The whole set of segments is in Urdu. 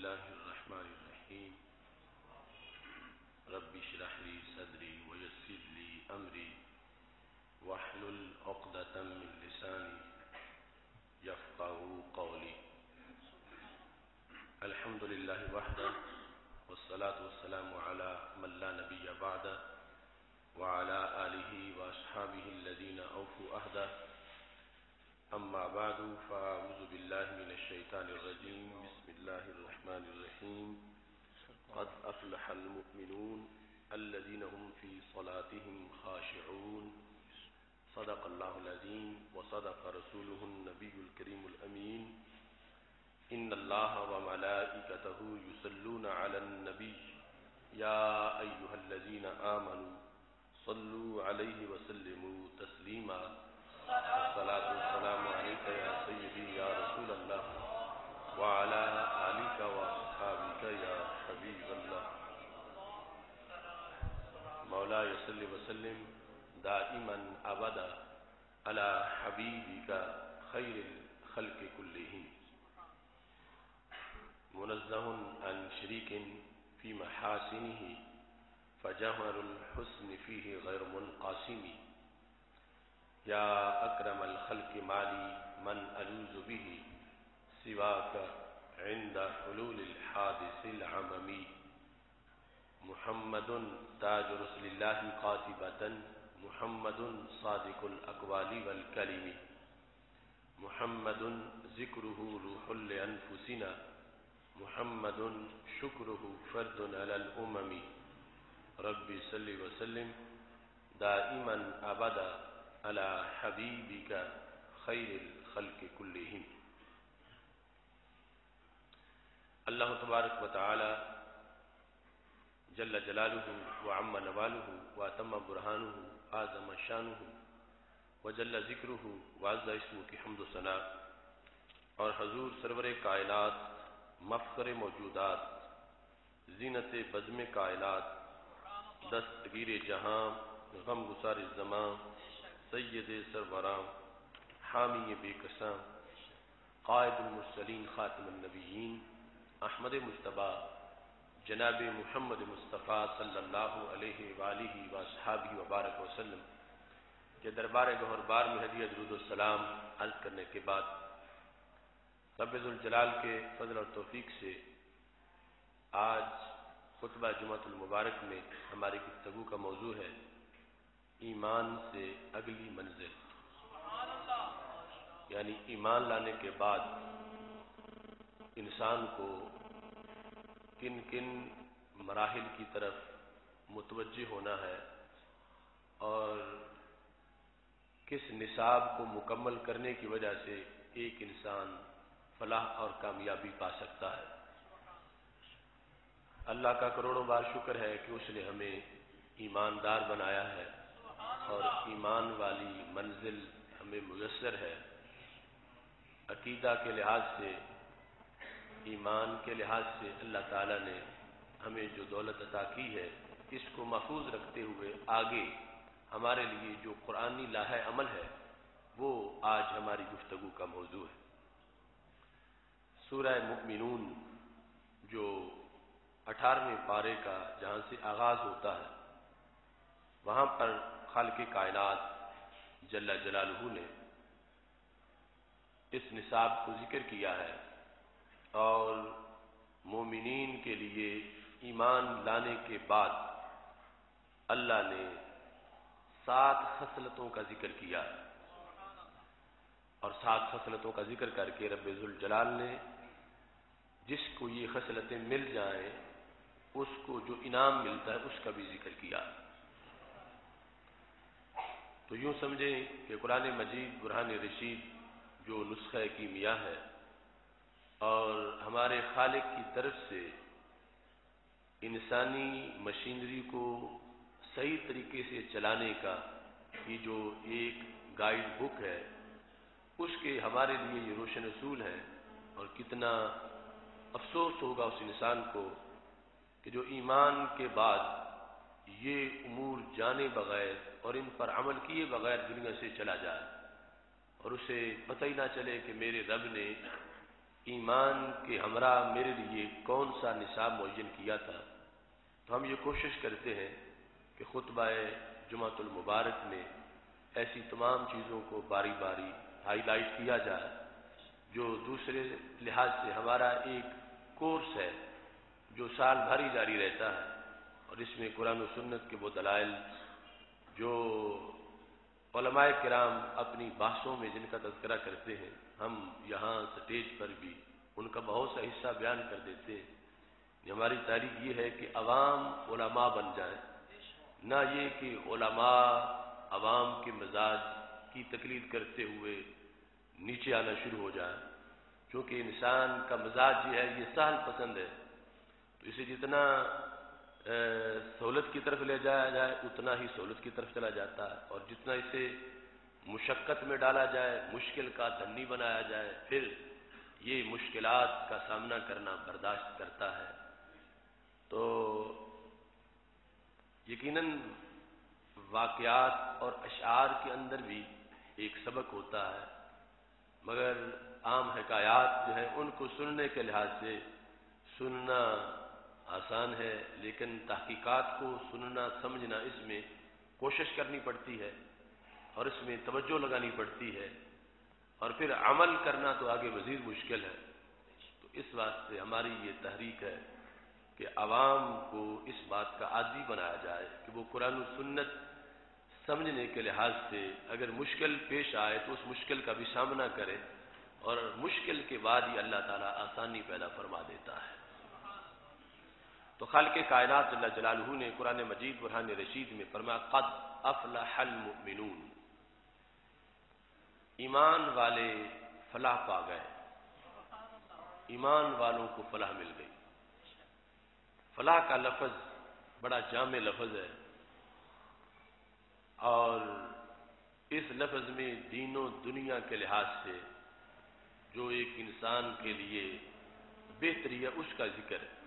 الله الرحمن الرحيم رب اشرح لي صدري ويسر لي أمري واحلل عقدة من لساني يفقهوا قولي. الحمد لله وحده والصلاة والسلام على من لا نبي بعده وعلى آله وأصحابه الذين أوفوا عهده. أما بعد فأعوذ بالله من الشيطان الرجيم. بسم الله الرحمن الرحيم. قد أفلح المؤمنون الذين هم في صلاتهم خاشعون. صدق الله العظيم وصدق رسوله النبي الكريم الأمين. إن الله وملائكته يصلون على النبي يا أيها الذين آمنوا صلوا عليه وسلموا تسليما. الصلاة والسلام عليك يا سيدي يا رسول الله وعلى آلك وأصحابك يا حبيب الله. مولاي صل وسلم دائما أبدا على حبيبك خير الخلق كلهم. منزه عن شريك في محاسنه فجوهر الحسن فيه غير منقسم. يا أكرم الخلق مالي من ألوذ به سواك عند حلول الحادث العممي. محمد تاج رسل الله قاتبة محمد صادق الأقوال والكلم. محمد ذكره روح لأنفسنا محمد شكره فرد على الأمم. ربي صل وسلم دائما أبدا على حبيبك خير الخلق كلهم. اللہ تبارک و تعالی جل جلالہ وعم نوالہ واتم برہانہ اعظم شانہ وجل ذکرہ وعز اسمہ کی حمد و ثنا اور حضور سرور کائنات مفخر موجودات زینت بزم کائنات دستگیر جہاں غم گسار زمان سید سروران حامی بے کساں قائد المرسلین خاتم النبیین احمد مجتبی جناب محمد مصطفیٰ صلی اللہ علیہ وآلہ وصحابہ وبارک وسلم کے دربار گوہر بار میں ہدیہ درود السلام عرض کرنے کے بعد رب ذوالجلال کے فضل اور توفیق سے آج خطبہ جمعۃ المبارک میں ہماری گفتگو کا موضوع ہے ایمان سے اگلی منزل، یعنی ایمان لانے کے بعد انسان کو کن کن مراحل کی طرف متوجہ ہونا ہے اور کس نصاب کو مکمل کرنے کی وجہ سے ایک انسان فلاح اور کامیابی پا سکتا ہے۔ اللہ کا کروڑوں بار شکر ہے کہ اس نے ہمیں ایماندار بنایا ہے اور ایمان والی منزل ہمیں میسر ہے۔ عقیدہ کے لحاظ سے، ایمان کے لحاظ سے اللہ تعالیٰ نے ہمیں جو دولت عطا کی ہے اس کو محفوظ رکھتے ہوئے آگے ہمارے لیے جو قرآنی لاہ عمل ہے وہ آج ہماری گفتگو کا موضوع ہے۔ سورہ مؤمنون جو 18ویں پارے کا جہاں سے آغاز ہوتا ہے وہاں پر خالق کائنات جل جلالہ نے اس نصاب کو ذکر کیا ہے اور مومنین کے لیے ایمان لانے کے بعد اللہ نے 7 خصلتوں کا ذکر کیا اور 7 خصلتوں کا ذکر کر کے رب ذوالجلال نے جس کو یہ خصلتیں مل جائیں اس کو جو انعام ملتا ہے اس کا بھی ذکر کیا۔ تو یوں سمجھیں کہ قرآن مجید برہان رشید جو نسخہ کیمیاء ہے اور ہمارے خالق کی طرف سے انسانی مشینری کو صحیح طریقے سے چلانے کا یہ جو ایک گائیڈ بک ہے اس کے ہمارے لیے یہ روشن اصول ہے۔ اور کتنا افسوس ہوگا اس انسان کو کہ جو ایمان کے بعد یہ امور جانے بغیر اور ان پر عمل کیے بغیر دنیا سے چلا جائے اور اسے پتہ ہی نہ چلے کہ میرے رب نے ایمان کے ہمراہ میرے لیے کون سا نصاب معین کیا تھا، تو ہم یہ کوشش کرتے ہیں کہ خطبہ جمعۃ المبارک میں ایسی تمام چیزوں کو باری باری ہائی لائٹ کیا جائے جو دوسرے لحاظ سے ہمارا ایک کورس ہے جو سال بھر ہی جاری رہتا ہے، اور اس میں قرآن و سنت کے وہ دلائل جو علماء کرام اپنی بحثوں میں جن کا تذکرہ کرتے ہیں، ہم یہاں سٹیج پر بھی ان کا بہت سا حصہ بیان کر دیتے ہیں۔ ہماری تحریک یہ ہے کہ عوام علماء بن جائیں، نہ یہ کہ علماء عوام کے مزاج کی تقلید کرتے ہوئے نیچے آنا شروع ہو جائے، کیونکہ انسان کا مزاج یہ ہے، یہ سہل پسند ہے، تو اسے جتنا سہولت کی طرف لے جایا جائے اتنا ہی سہولت کی طرف چلا جاتا ہے، اور جتنا اسے مشقت میں ڈالا جائے، مشکل کا دھنی بنایا جائے، پھر یہ مشکلات کا سامنا کرنا برداشت کرتا ہے۔ تو یقیناً واقعات اور اشعار کے اندر بھی ایک سبق ہوتا ہے، مگر عام حکایات جو ہے ان کو سننے کے لحاظ سے سننا آسان ہے، لیکن تحقیقات کو سننا سمجھنا اس میں کوشش کرنی پڑتی ہے اور اس میں توجہ لگانی پڑتی ہے، اور پھر عمل کرنا تو آگے مزید مشکل ہے۔ تو اس واسطے ہماری یہ تحریک ہے کہ عوام کو اس بات کا عادی بنایا جائے کہ وہ قرآن و سنت سمجھنے کے لحاظ سے اگر مشکل پیش آئے تو اس مشکل کا بھی سامنا کرے، اور مشکل کے بعد ہی اللہ تعالیٰ آسانی پیدا فرما دیتا ہے۔ تو خالق کائنات جل جلالہ نے قرآن مجید برہان رشید میں فرمایا قد افلح المؤمنون، ایمان والے فلاح پا گئے، ایمان والوں کو فلاح مل گئی۔ فلاح کا لفظ بڑا جامع لفظ ہے، اور اس لفظ میں دین و دنیا کے لحاظ سے جو ایک انسان کے لیے بہتری ہے اس کا ذکر ہے۔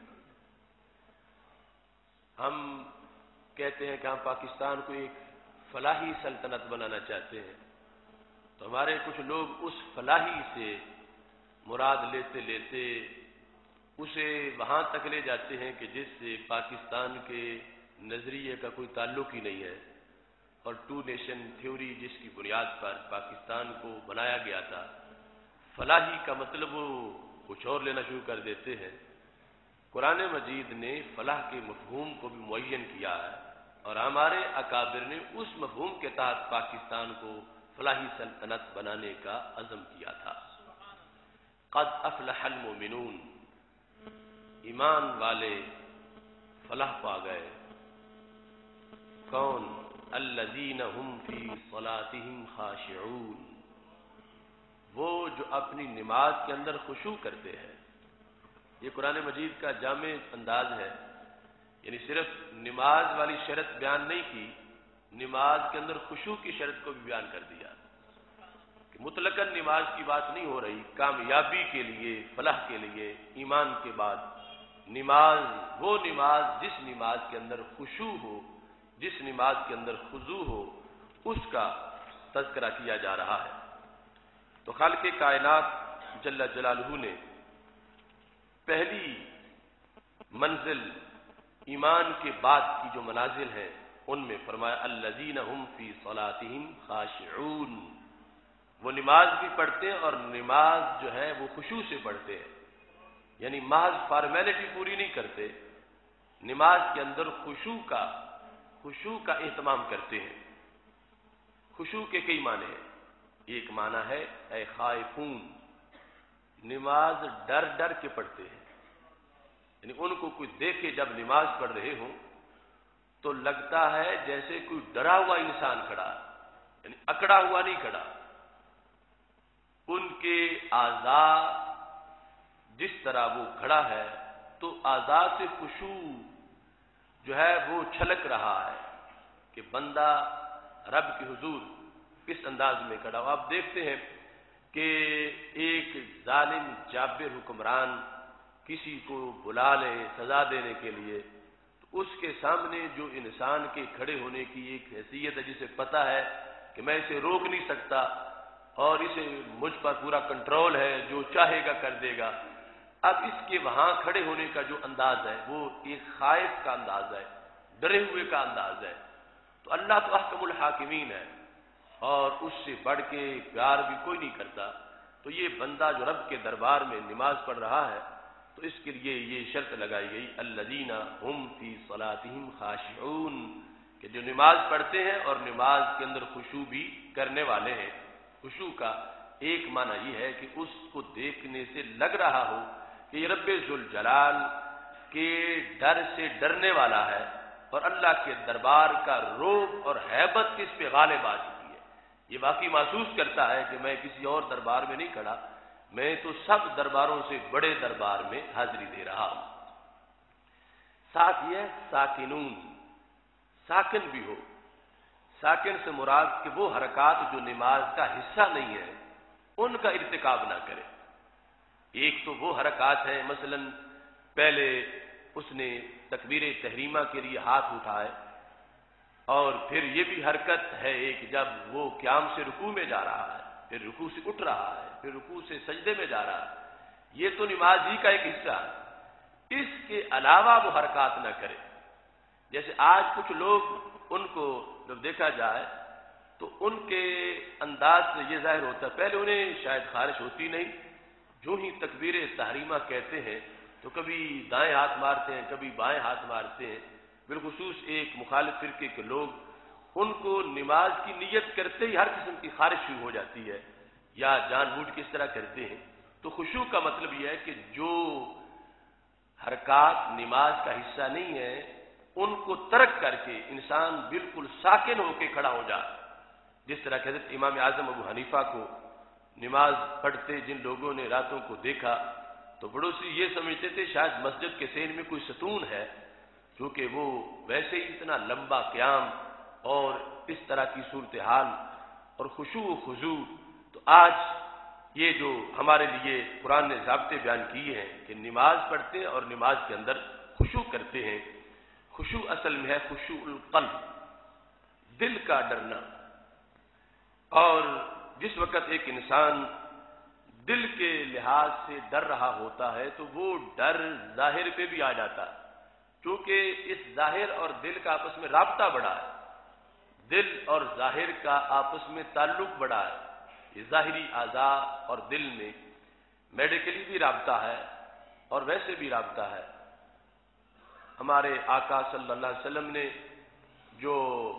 ہم کہتے ہیں کہ ہم پاکستان کو ایک فلاحی سلطنت بنانا چاہتے ہیں، تو ہمارے کچھ لوگ اس فلاحی سے مراد لیتے لیتے اسے وہاں تک لے جاتے ہیں کہ جس سے پاکستان کے نظریے کا کوئی تعلق ہی نہیں ہے، اور ٹو نیشن تھیوری جس کی بنیاد پر پاکستان کو بنایا گیا تھا، فلاحی کا مطلب وہ کچھ اور لینا شروع کر دیتے ہیں۔ قرآن مجید نے فلاح کے مفہوم کو بھی معین کیا ہے، اور ہمارے اکابر نے اس مفہوم کے تحت پاکستان کو فلاحی سلطنت بنانے کا عزم کیا تھا۔ قد افلح المؤمنون، ایمان والے فلاح پا گئے۔ کون؟ الذین هم فی صلاتهم خاشعون، وہ جو اپنی نماز کے اندر خشوع کرتے ہیں۔ یہ قرآن مجید کا جامع انداز ہے، یعنی صرف نماز والی شرط بیان نہیں کی، نماز کے اندر خشوع کی شرط کو بھی بیان کر دیا کہ مطلقاً نماز کی بات نہیں ہو رہی، کامیابی کے لیے، فلاح کے لیے ایمان کے بعد نماز، وہ نماز جس نماز کے اندر خشوع ہو، جس نماز کے اندر خضوع ہو، اس کا تذکرہ کیا جا رہا ہے۔ تو خالق کائنات جل جلالہ نے پہلی منزل ایمان کے بعد کی جو منازل ہیں ان میں فرمایا الذین هم فی صلاتهم خاشعون، وہ نماز بھی پڑھتے ہیں اور نماز جو ہے وہ خشوع سے پڑھتے ہیں، یعنی محض فارمیلٹی پوری نہیں کرتے، نماز کے اندر خشوع کا اہتمام کرتے ہیں۔ خشوع کے کئی معنی ہیں، ایک معنی ہے اے خائفون، نماز ڈر ڈر کے پڑھتے ہیں، یعنی ان کو کوئی دیکھے جب نماز پڑھ رہے ہوں تو لگتا ہے جیسے کوئی ڈرا ہوا انسان کھڑا، یعنی اکڑا ہوا نہیں کھڑا، ان کے اعضاء جس طرح وہ کھڑا ہے تو اعضاء سے خشوع جو ہے وہ چھلک رہا ہے کہ بندہ رب کے حضور کس انداز میں کھڑا ہو۔ آپ دیکھتے ہیں کہ ایک ظالم جابر حکمران کسی کو بلا لے سزا دینے کے لیے، تو اس کے سامنے جو انسان کے کھڑے ہونے کی ایک حیثیت ہے، جسے پتہ ہے کہ میں اسے روک نہیں سکتا، اور اسے مجھ پر پورا کنٹرول ہے، جو چاہے گا کر دے گا. اب اس کے وہاں کھڑے ہونے کا جو انداز ہے وہ ایک خائف کا انداز ہے، ڈرے ہوئے کا انداز ہے. تو اللہ تو احکم الحاکمین ہے اور اس سے بڑھ کے پیار بھی کوئی نہیں کرتا. تو یہ بندہ جو رب کے دربار میں نماز پڑھ رہا ہے تو اس کے لیے یہ شرط لگائی گئی، الذین هم فی صلاتہم خاشعون، کہ جو نماز پڑھتے ہیں اور نماز کے اندر خشوع بھی کرنے والے ہیں. خشوع کا ایک معنی یہ ہے کہ اس کو دیکھنے سے لگ رہا ہو کہ یہ رب ذوالجلال کے ڈر سے ڈرنے والا ہے اور اللہ کے دربار کا رعب اور ہیبت کس پہ غالب آ چکی ہے. یہ واقعی محسوس کرتا ہے کہ میں کسی اور دربار میں نہیں کھڑا، میں تو سب درباروں سے بڑے دربار میں حاضری دے رہا ہوں. ساتھ یہ ساکنون، ساکن بھی ہو. ساکن سے مراد کہ وہ حرکات جو نماز کا حصہ نہیں ہے ان کا ارتکاب نہ کرے. ایک تو وہ حرکات ہیں، مثلا پہلے اس نے تکبیر تحریمہ کے لیے ہاتھ اٹھائے، اور پھر یہ بھی حرکت ہے ایک جب وہ قیام سے رکوع میں جا رہا ہے، پھر رکوع سے اٹھ رہا ہے، پھر رکوع سے سجدے میں جا رہا ہے. یہ تو نماز ہی کا ایک حصہ ہے. اس کے علاوہ وہ حرکات نہ کرے. جیسے آج کچھ لوگ، ان کو جب دیکھا جائے تو ان کے انداز سے یہ ظاہر ہوتا ہے، پہلے انہیں شاید خارش ہوتی نہیں، جو ہی تکبیر تحریمہ کہتے ہیں تو کبھی دائیں ہاتھ مارتے ہیں، کبھی بائیں ہاتھ مارتے ہیں. بالخصوص ایک مخالف فرقے کے لوگ، ان کو نماز کی نیت کرتے ہی ہر قسم کی خارش شروع ہو جاتی ہے، یا جان بوجھ کے اس طرح کرتے ہیں. تو خشوع کا مطلب یہ ہے کہ جو حرکات نماز کا حصہ نہیں ہے ان کو ترک کر کے انسان بالکل ساکن ہو کے کھڑا ہو جائے. جس طرح کہ حضرت امام اعظم ابو حنیفہ کو نماز پڑھتے جن لوگوں نے راتوں کو دیکھا تو پڑوسی یہ سمجھتے تھے شاید مسجد کے سین میں کوئی ستون ہے، کیونکہ وہ ویسے ہی اتنا لمبا قیام اور اس طرح کی صورتحال اور خشوع و خضوع. تو آج یہ جو ہمارے لیے قرآن نے ضابطے بیان کیے ہیں کہ نماز پڑھتے ہیں اور نماز کے اندر خشوع کرتے ہیں. خشوع اصل میں ہے خشوع القلب، دل کا ڈرنا. اور جس وقت ایک انسان دل کے لحاظ سے ڈر رہا ہوتا ہے تو وہ ڈر ظاہر پہ بھی آ جاتا ہے، کیونکہ اس ظاہر اور دل کا آپس میں رابطہ بڑا ہے. دل اور ظاہر کا آپس میں تعلق بڑا ہے. یہ ظاہری اعضاء اور دل میں میڈیکلی بھی رابطہ ہے اور ویسے بھی رابطہ ہے. ہمارے آقا صلی اللہ علیہ وسلم نے جو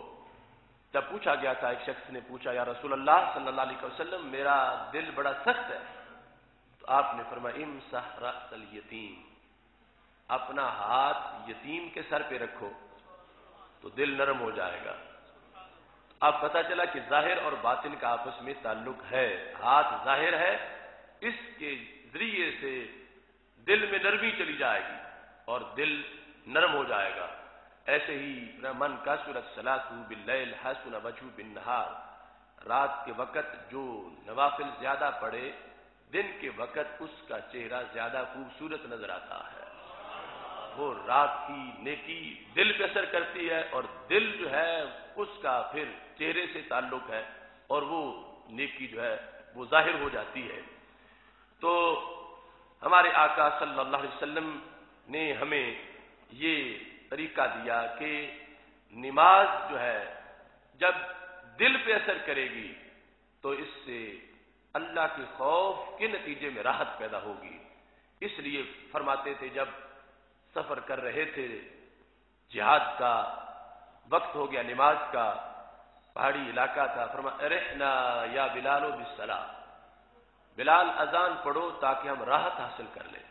جب پوچھا گیا تھا، ایک شخص نے پوچھا یا رسول اللہ صلی اللہ علیہ وسلم میرا دل بڑا سخت ہے، تو آپ نے فرمایا امسح رأس الیتیم، اپنا ہاتھ یتیم کے سر پہ رکھو تو دل نرم ہو جائے گا. اب پتہ چلا کہ ظاہر اور باطن کا آپس میں تعلق ہے. ہاتھ ظاہر ہے، اس کے ذریعے سے دل میں نرمی چلی جائے گی اور دل نرم ہو جائے گا. ایسے ہی من کثرت صلاتہ باللیل حسن وجهہ بالنہار، رات کے وقت جو نوافل زیادہ پڑھے دن کے وقت اس کا چہرہ زیادہ خوبصورت نظر آتا ہے. وہ رات کی نیکی دل پہ اثر کرتی ہے اور دل جو ہے اس کا پھر چہرے سے تعلق ہے اور وہ نیکی جو ہے وہ ظاہر ہو جاتی ہے. تو ہمارے آقا صلی اللہ علیہ وسلم نے ہمیں یہ طریقہ دیا کہ نماز جو ہے جب دل پہ اثر کرے گی تو اس سے اللہ کے خوف کے نتیجے میں راحت پیدا ہوگی. اس لیے فرماتے تھے جب سفر کر رہے تھے، جہاد کا وقت ہو گیا، نماز کا، پہاڑی علاقہ تھا، فرمایا ارحنا یا بلال بالصلاۃ، بلال اذان پڑھو تاکہ ہم راحت حاصل کر لیں.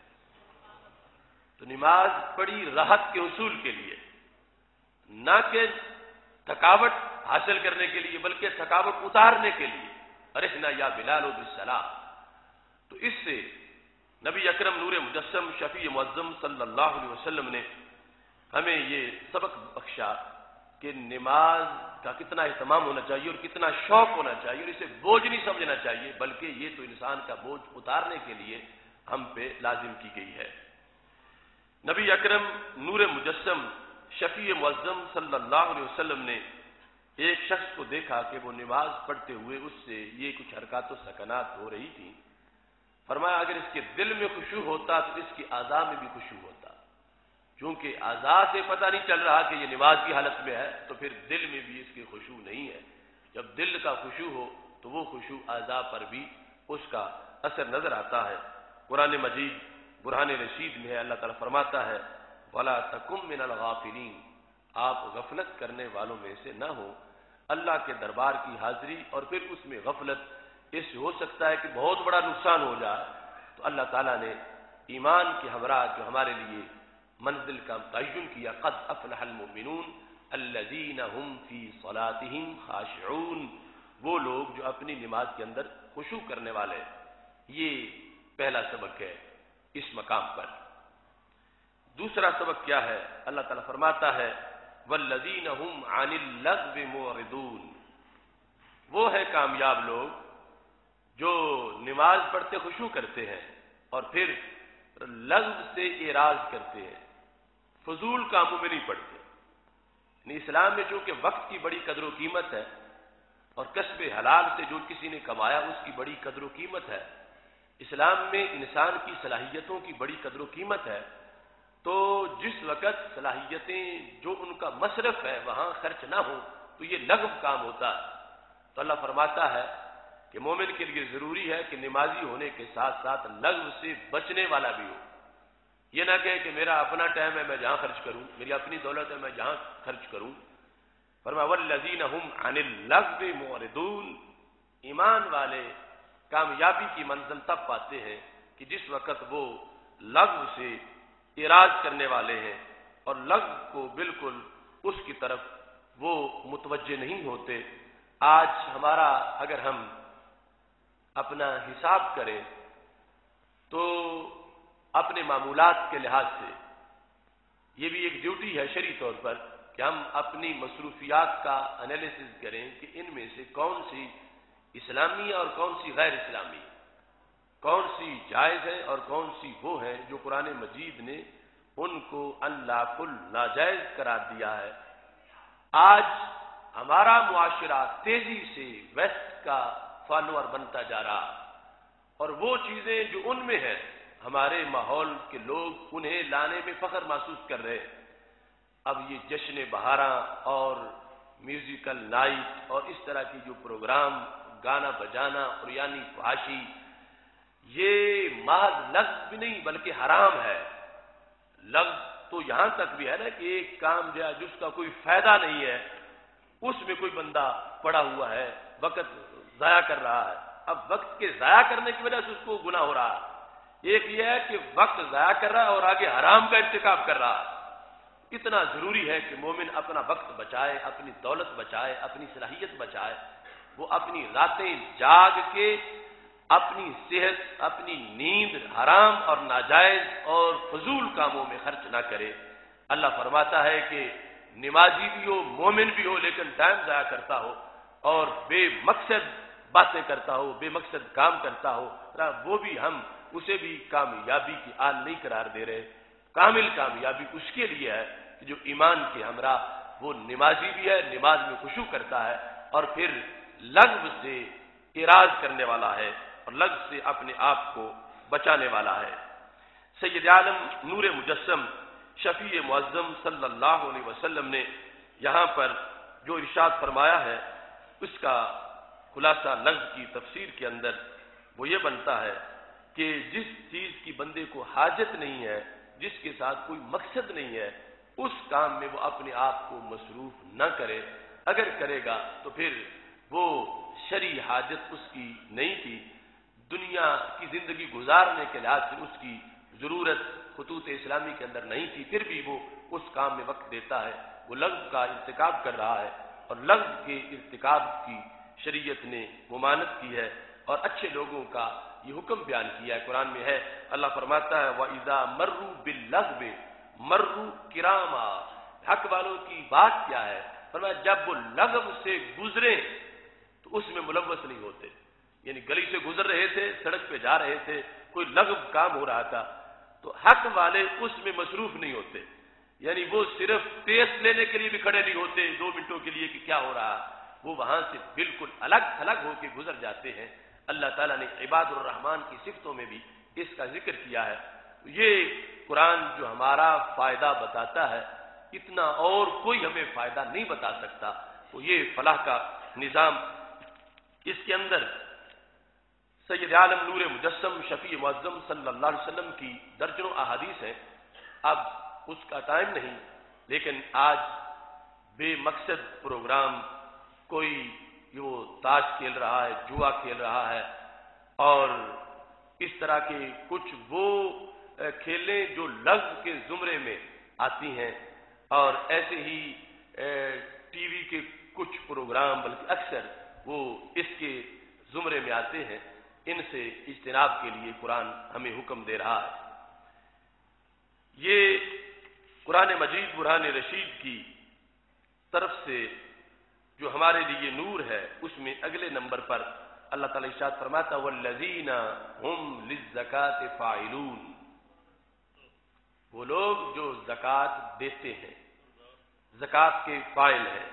تو نماز پڑھی راحت کے حصول کے لیے، نہ کہ تھکاوٹ حاصل کرنے کے لیے بلکہ تھکاوٹ اتارنے کے لیے. ارحنا یا بلال بالصلاۃ. تو اس سے نبی اکرم نور مجسم شفیع معظم صلی اللہ علیہ وسلم نے ہمیں یہ سبق بخشا کہ نماز کا کتنا اہتمام ہونا چاہیے اور کتنا شوق ہونا چاہیے، اور اسے بوجھ نہیں سمجھنا چاہیے بلکہ یہ تو انسان کا بوجھ اتارنے کے لیے ہم پہ لازم کی گئی ہے. نبی اکرم نور مجسم شفیع معظم صلی اللہ علیہ وسلم نے ایک شخص کو دیکھا کہ وہ نماز پڑھتے ہوئے اس سے یہ کچھ حرکات و سکنات ہو رہی تھی. فرمایا اگر اس کے دل میں خشوع ہوتا تو اس کی اعضاء میں بھی خشوع ہوتا. چونکہ اعضاء سے پتہ نہیں چل رہا کہ یہ نماز کی حالت میں ہے تو پھر دل میں بھی اس کی خشوع نہیں ہے. جب دل کا خشوع ہو تو وہ خشوع اعضاء پر بھی اس کا اثر نظر آتا ہے. قرآن مجید برہان رشید میں ہے، اللہ تعالیٰ فرماتا ہے وَلَا تَكُن مِّنَ الْغَافِلِينَ، آپ غفلت کرنے والوں میں سے نہ ہو. اللہ کے دربار کی حاضری اور پھر اس میں غفلت، اس سے ہو سکتا ہے کہ بہت بڑا نقصان ہو جائے. تو اللہ تعالیٰ نے ایمان کے ہمراہ جو ہمارے لیے منزل کا تعین کیا، قد افلح المؤمنون الذین هم فی صلاتهم خاشعون، وہ لوگ جو اپنی نماز کے اندر خشوع کرنے والے. یہ پہلا سبق ہے اس مقام پر. دوسرا سبق کیا ہے؟ اللہ تعالیٰ فرماتا ہے والذین هم عن اللغو معرضون، وہ ہے کامیاب لوگ جو نماز پڑھتے خشوع کرتے ہیں اور پھر لغو سے اعراض کرتے ہیں، فضول کاموں میں نہیں پڑھتے. یعنی اسلام میں چونکہ وقت کی بڑی قدر و قیمت ہے اور کسب حلال سے جو کسی نے کمایا اس کی بڑی قدر و قیمت ہے، اسلام میں انسان کی صلاحیتوں کی بڑی قدر و قیمت ہے. تو جس وقت صلاحیتیں جو ان کا مصرف ہے وہاں خرچ نہ ہو تو یہ لغو کام ہوتا ہے. تو اللہ فرماتا ہے کہ مومن کے لیے ضروری ہے کہ نمازی ہونے کے ساتھ ساتھ لغو سے بچنے والا بھی ہو. یہ نہ کہے کہ میرا اپنا ٹائم ہے میں جہاں خرچ کروں، میری اپنی دولت ہے میں جہاں خرچ کروں. فرمایا والذین هم عن اللغو معرضون، ایمان والے کامیابی کی منزل تب پاتے ہیں کہ جس وقت وہ لغو سے اعراض کرنے والے ہیں اور لغو کو بالکل اس کی طرف وہ متوجہ نہیں ہوتے. آج ہمارا اگر ہم اپنا حساب کریں تو اپنے معمولات کے لحاظ سے یہ بھی ایک ڈیوٹی ہے شرعی طور پر کہ ہم اپنی مصروفیات کا انالیسس کریں کہ ان میں سے کون سی اسلامی اور کون سی غیر اسلامی، کون سی جائز ہے اور کون سی وہ ہے جو قرآن مجید نے ان کو انلافل ناجائز قرار دیا ہے. آج ہمارا معاشرہ تیزی سے ویسٹ کا فالوور بنتا جا رہا اور وہ چیزیں جو ان میں ہیں ہمارے ماحول کے لوگ انہیں لانے میں فخر محسوس کر رہے. اب یہ جشن بہاراں اور میوزیکل نائٹ اور اس طرح کی جو پروگرام، گانا بجانا اور یعنی فحاشی، یہ محض لغو بھی نہیں بلکہ حرام ہے. لغو تو یہاں تک بھی ہے نا کہ ایک کام جو ہے جس کا کوئی فائدہ نہیں ہے اس میں کوئی بندہ پڑا ہوا ہے، وقت ضائع کر رہا ہے. اب وقت کے ضائع کرنے کی وجہ سے اس کو گناہ ہو رہا ہے. ایک یہ ہے کہ وقت ضائع کر رہا ہے اور آگے حرام کا ارتکاب کر رہا ہے. اتنا ضروری ہے کہ مومن اپنا وقت بچائے، اپنی دولت بچائے، اپنی صلاحیت بچائے. وہ اپنی راتیں جاگ کے اپنی صحت، اپنی نیند حرام اور ناجائز اور فضول کاموں میں خرچ نہ کرے. اللہ فرماتا ہے کہ نمازی بھی ہو، مومن بھی ہو، لیکن ٹائم ضائع کرتا ہو اور بے مقصد باتیں کرتا ہو، بے مقصد کام کرتا ہو، وہ بھی ہم اسے بھی کامیابی کی آل نہیں قرار دے رہے. کامل کامیابی اس کے لیے ہے کہ جو ایمان کے ہمراہ وہ نمازی بھی ہے، نماز میں خشوع کرتا ہے اور پھر لغو سے اعراض کرنے والا ہے اور لغو سے اپنے آپ کو بچانے والا ہے. سید عالم نور مجسم شفیع معظم صلی اللہ علیہ وسلم نے یہاں پر جو ارشاد فرمایا ہے اس کا خلاصہ لغو کی تفسیر کے اندر وہ یہ بنتا ہے کہ جس چیز کی بندے کو حاجت نہیں ہے، جس کے ساتھ کوئی مقصد نہیں ہے، اس کام میں وہ اپنے آپ کو مصروف نہ کرے. اگر کرے گا تو پھر وہ شرعی حاجت اس کی نہیں تھی، دنیا کی زندگی گزارنے کے لحاظ سے اس کی ضرورت خطوط اسلامی کے اندر نہیں تھی، پھر بھی وہ اس کام میں وقت دیتا ہے. وہ لغو کا ارتکاب کر رہا ہے اور لغو کے ارتکاب کی شریعت نے ممانعت کی ہے اور اچھے لوگوں کا یہ حکم بیان کیا ہے. قرآن میں ہے، اللہ فرماتا ہے وَإِذَا مَرُّوا بِاللَّغْوِ مَرُّوا كِرَامًا. حق والوں کی بات کیا ہے؟ فرمایا جب وہ لغو سے گزرے تو اس میں ملوث نہیں ہوتے. یعنی گلی سے گزر رہے تھے، سڑک پہ جا رہے تھے، کوئی لغو کام ہو رہا تھا تو حق والے اس میں مصروف نہیں ہوتے. یعنی وہ صرف ٹیسٹ لینے کے لیے بھی کھڑے نہیں ہوتے 2 منٹوں کے لیے کہ کیا ہو رہا، وہ وہاں سے بالکل الگ تھلگ ہو کے گزر جاتے ہیں۔ اللہ تعالیٰ نے عباد الرحمان کی صفتوں میں بھی اس کا ذکر کیا ہے۔ یہ قرآن جو ہمارا فائدہ بتاتا ہے، اتنا اور کوئی ہمیں فائدہ نہیں بتا سکتا، وہ یہ فلاح کا نظام۔ اس کے اندر سید عالم نور مجسم شفیع معظم صلی اللہ علیہ وسلم کی درجنوں احادیث ہیں، اب اس کا ٹائم نہیں، لیکن آج بے مقصد پروگرام، کوئی وہ تاش کھیل رہا ہے، جوا کھیل رہا ہے، اور اس طرح کے کچھ وہ کھیلیں جو لغو کے زمرے میں آتی ہیں، اور ایسے ہی ٹی وی کے کچھ پروگرام بلکہ اکثر وہ اس کے زمرے میں آتے ہیں۔ ان سے اجتناب کے لیے قرآن ہمیں حکم دے رہا ہے۔ یہ قرآن مجید برہان رشید کی طرف سے جو ہمارے لیے نور ہے، اس میں اگلے نمبر پر اللہ تعالیٰ ارشاد فرماتا والذین هم للزکاۃ فاعلون، وہ لوگ جو زکوٰۃ دیتے ہیں، زکوٰۃ کے فاعل ہیں،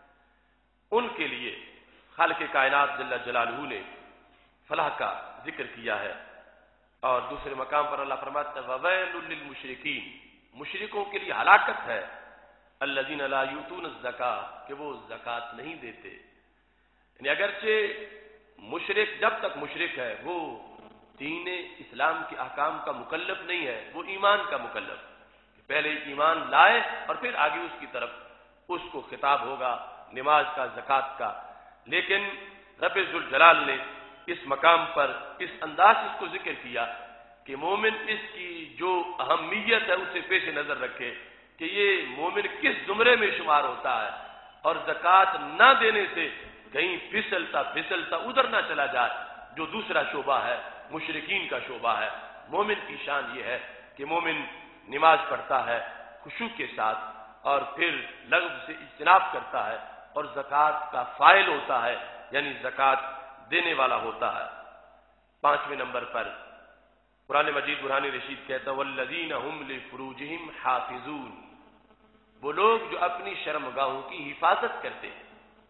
ان کے لیے خالق کائنات جل جلالہ نے فلاح کا ذکر کیا ہے۔ اور دوسرے مقام پر اللہ فرماتا ہے وویل للمشرکین، مشرکوں کے لیے ہلاکت ہے، الذین لا یؤتون الزکاۃ، کہ وہ زکوٰۃ نہیں دیتے۔ یعنی اگرچہ مشرک جب تک مشرک ہے وہ دین اسلام کے احکام کا مکلف نہیں ہے، وہ ایمان کا مکلف، پہلے ایمان لائے اور پھر آگے اس کی طرف اس کو خطاب ہوگا نماز کا، زکوٰۃ کا۔ لیکن رب ذوالجلال نے اس مقام پر اس انداز اس کو ذکر کیا کہ مومن اس کی جو اہمیت ہے اسے پیش نظر رکھے کہ یہ مومن کس زمرے میں شمار ہوتا ہے، اور زکوٰۃ نہ دینے سے کہیں پھسلتا ادھر نہ چلا جائے جو دوسرا شعبہ ہے، مشرکین کا شعبہ ہے۔ مومن کی شان یہ ہے کہ مومن نماز پڑھتا ہے خشوع کے ساتھ، اور پھر لغو سے اجتناب کرتا ہے، اور زکوٰۃ کا فاعل ہوتا ہے، یعنی زکوٰۃ دینے والا ہوتا ہے۔ 5ویں نمبر پر قرآن مجید برہان رشید کہتا ہے والذین هم لفروجہم حافظون، وہ لوگ جو اپنی شرمگاہوں کی حفاظت کرتے ہیں،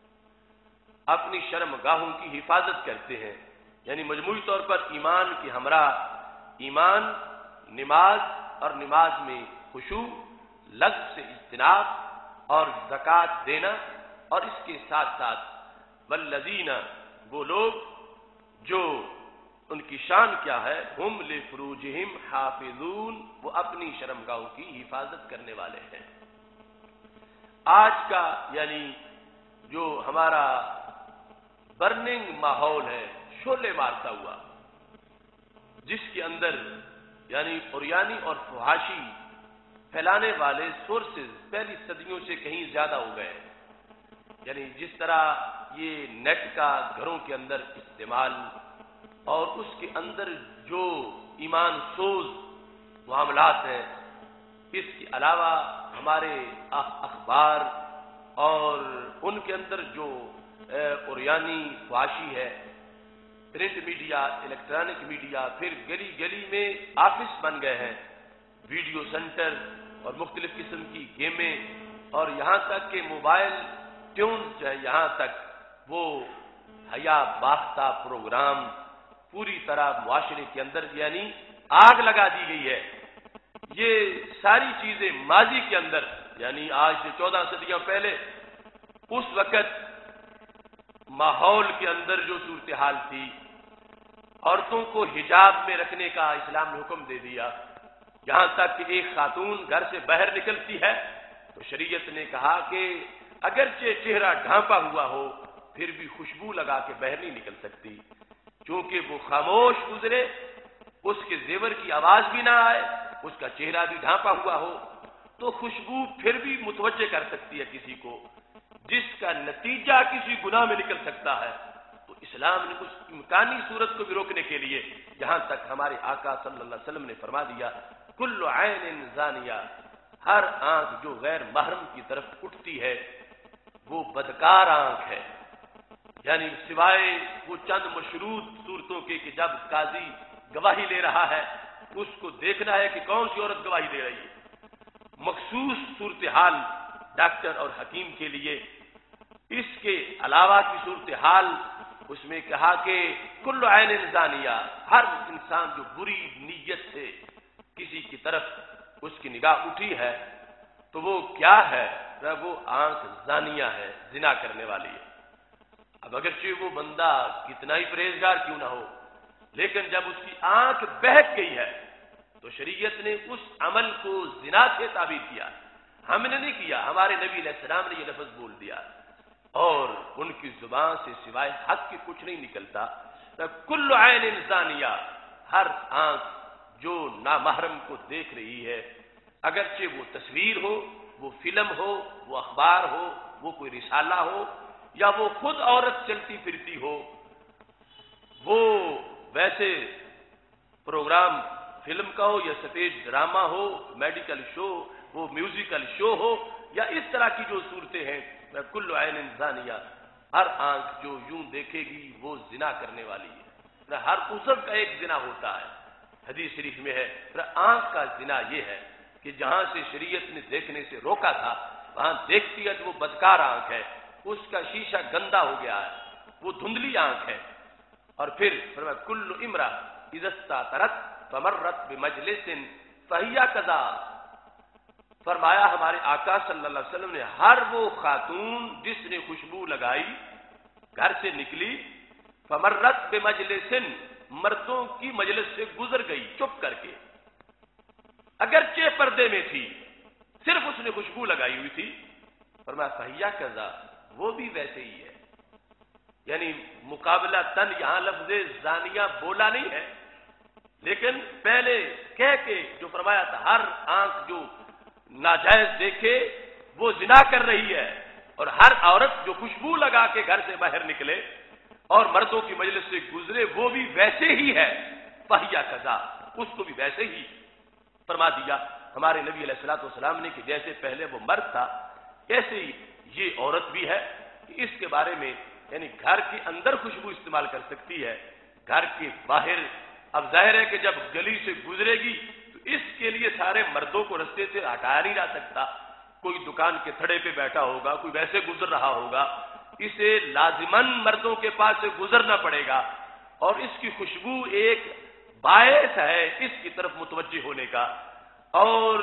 اپنی شرمگاہوں کی حفاظت کرتے ہیں، یعنی مجموعی طور پر ایمان کے ہمراہ ایمان، نماز اور نماز میں خشوع، لغو سے اجتناب اور زکوٰۃ دینا، اور اس کے ساتھ ساتھ والذین، وہ لوگ جو ان کی شان کیا ہے، ہم لفروجہم حافظون، وہ اپنی شرمگاہوں کی حفاظت کرنے والے ہیں۔ آج کا یعنی جو ہمارا برننگ ماحول ہے، شعلے مارتا ہوا، جس کے اندر یعنی عریانی اور فحاشی پھیلانے والے سورسز پہلی صدیوں سے کہیں زیادہ ہو گئے، یعنی جس طرح یہ نیٹ کا گھروں کے اندر استعمال، اور اس کے اندر جو ایمان سوز معاملات ہیں، اس کے علاوہ ہمارے اخبار اور ان کے اندر جو عریانی فحاشی ہے، پرنٹ میڈیا، الیکٹرانک میڈیا، پھر گلی گلی میں آفس بن گئے ہیں، ویڈیو سینٹر اور مختلف قسم کی گیمیں، اور یہاں تک کہ موبائل ٹیونز ہے، یہاں تک وہ حیا باختہ پروگرام پوری طرح معاشرے کے اندر یعنی آگ لگا دی گئی ہے۔ یہ ساری چیزیں ماضی کے اندر یعنی آج سے 14 صدیاں پہلے اس وقت ماحول کے اندر جو صورتحال تھی، عورتوں کو حجاب میں رکھنے کا اسلام نے حکم دے دیا، یہاں تک کہ ایک خاتون گھر سے باہر نکلتی ہے تو شریعت نے کہا کہ اگرچہ چہرہ ڈھانپا ہوا ہو پھر بھی خوشبو لگا کے باہر نہیں نکل سکتی، چونکہ وہ خاموش گزرے، اس کے زیور کی آواز بھی نہ آئے، اس کا چہرہ بھی ڈھانپا ہوا ہو، تو خوشبو پھر بھی متوجہ کر سکتی ہے کسی کو، جس کا نتیجہ کسی گناہ میں نکل سکتا ہے۔ تو اسلام نے اس امکانی صورت کو بھی روکنے کے لیے یہاں تک ہمارے آقا صلی اللہ علیہ وسلم نے فرما دیا کل عین زانیہ، ہر آنکھ جو غیر محرم کی طرف اٹھتی ہے وہ بدکار آنکھ ہے، یعنی سوائے وہ چند مشروط صورتوں کے کہ جب قاضی گواہی لے رہا ہے اس کو دیکھنا ہے کہ کون سی عورت گواہی دے رہی ہے، مخصوص صورتحال ڈاکٹر اور حکیم کے لیے. اس کے علاوہ کی صورتحال اس میں کہا کہ کل عین زانیہ، ہر انسان جو بری نیت سے کسی کی طرف اس کی نگاہ اٹھی ہے تو وہ کیا ہے؟ وہ آنکھ زانیہ ہے، زنا کرنے والی ہے. اب اگرچہ وہ بندہ کتنا ہی پرہیزگار کیوں نہ ہو، لیکن جب اس کی آنکھ بہک گئی ہے تو شریعت نے اس عمل کو زنا سے تعبیر کیا. ہم نے نہیں کیا، ہمارے نبی علیہ السلام نے یہ لفظ بول دیا اور ان کی زبان سے سوائے حق کے کچھ نہیں نکلتا. کل عین زانیہ، ہر آنکھ جو نامحرم کو دیکھ رہی ہے، اگرچہ وہ تصویر ہو، وہ فلم ہو، وہ اخبار ہو، وہ کوئی رسالہ ہو، یا وہ خود عورت چلتی پھرتی ہو، وہ ویسے پروگرام فلم کا ہو یا سٹیج ڈرامہ ہو، میڈیکل شو، وہ میوزیکل شو ہو، یا اس طرح کی جو صورتیں ہیں، کل عین زانیہ، ہر آنکھ جو یوں دیکھے گی وہ زنا کرنے والی ہے. ہر عضو کا ایک زنا ہوتا ہے. حدیث شریف میں ہے آنکھ کا زنا یہ ہے کہ جہاں سے شریعت نے دیکھنے سے روکا تھا وہاں دیکھتی ہے تو وہ بدکار آنکھ ہے، اس کا شیشہ گندا ہو گیا ہے، وہ دھندلی آنکھ ہے. اور پھر کل امرا اذا استطرت فمرت بمجلس فہی کذا، فرمایا ہمارے آقا صلی اللہ علیہ وسلم نے ہر وہ خاتون جس نے خوشبو لگائی گھر سے نکلی، فمرت بمجلس، مردوں کی مجلس سے گزر گئی چپ کر کے، اگرچہ پردے میں تھی، صرف اس نے خوشبو لگائی ہوئی تھی، فرمایا فہی کذا، وہ بھی ویسے ہی ہے. یعنی مقابلہ تن یہاں لفظ زانیہ بولا نہیں ہے، لیکن پہلے کہہ کے جو فرمایا تھا ہر آنکھ جو ناجائز دیکھے وہ زنا کر رہی ہے، اور ہر عورت جو خوشبو لگا کے گھر سے باہر نکلے اور مردوں کی مجلس سے گزرے وہ بھی ویسے ہی ہے. فہی کذا، اس کو بھی ویسے ہی فرما دیا ہمارے نبی علیہ الصلوۃ والسلام نے کہ جیسے پہلے وہ مرد تھا ایسے ہی یہ عورت بھی ہے. اس کے بارے میں یعنی گھر کے اندر خوشبو استعمال کر سکتی ہے، گھر کے باہر اب ظاہر ہے کہ جب گلی سے گزرے گی تو اس کے لیے سارے مردوں کو رستے سے ہٹایا نہیں جا سکتا. کوئی دکان کے تھڑے پہ بیٹھا ہوگا، کوئی ویسے گزر رہا ہوگا، اسے لازماً مردوں کے پاس سے گزرنا پڑے گا، اور اس کی خوشبو ایک باعث ہے اس کی طرف متوجہ ہونے کا. اور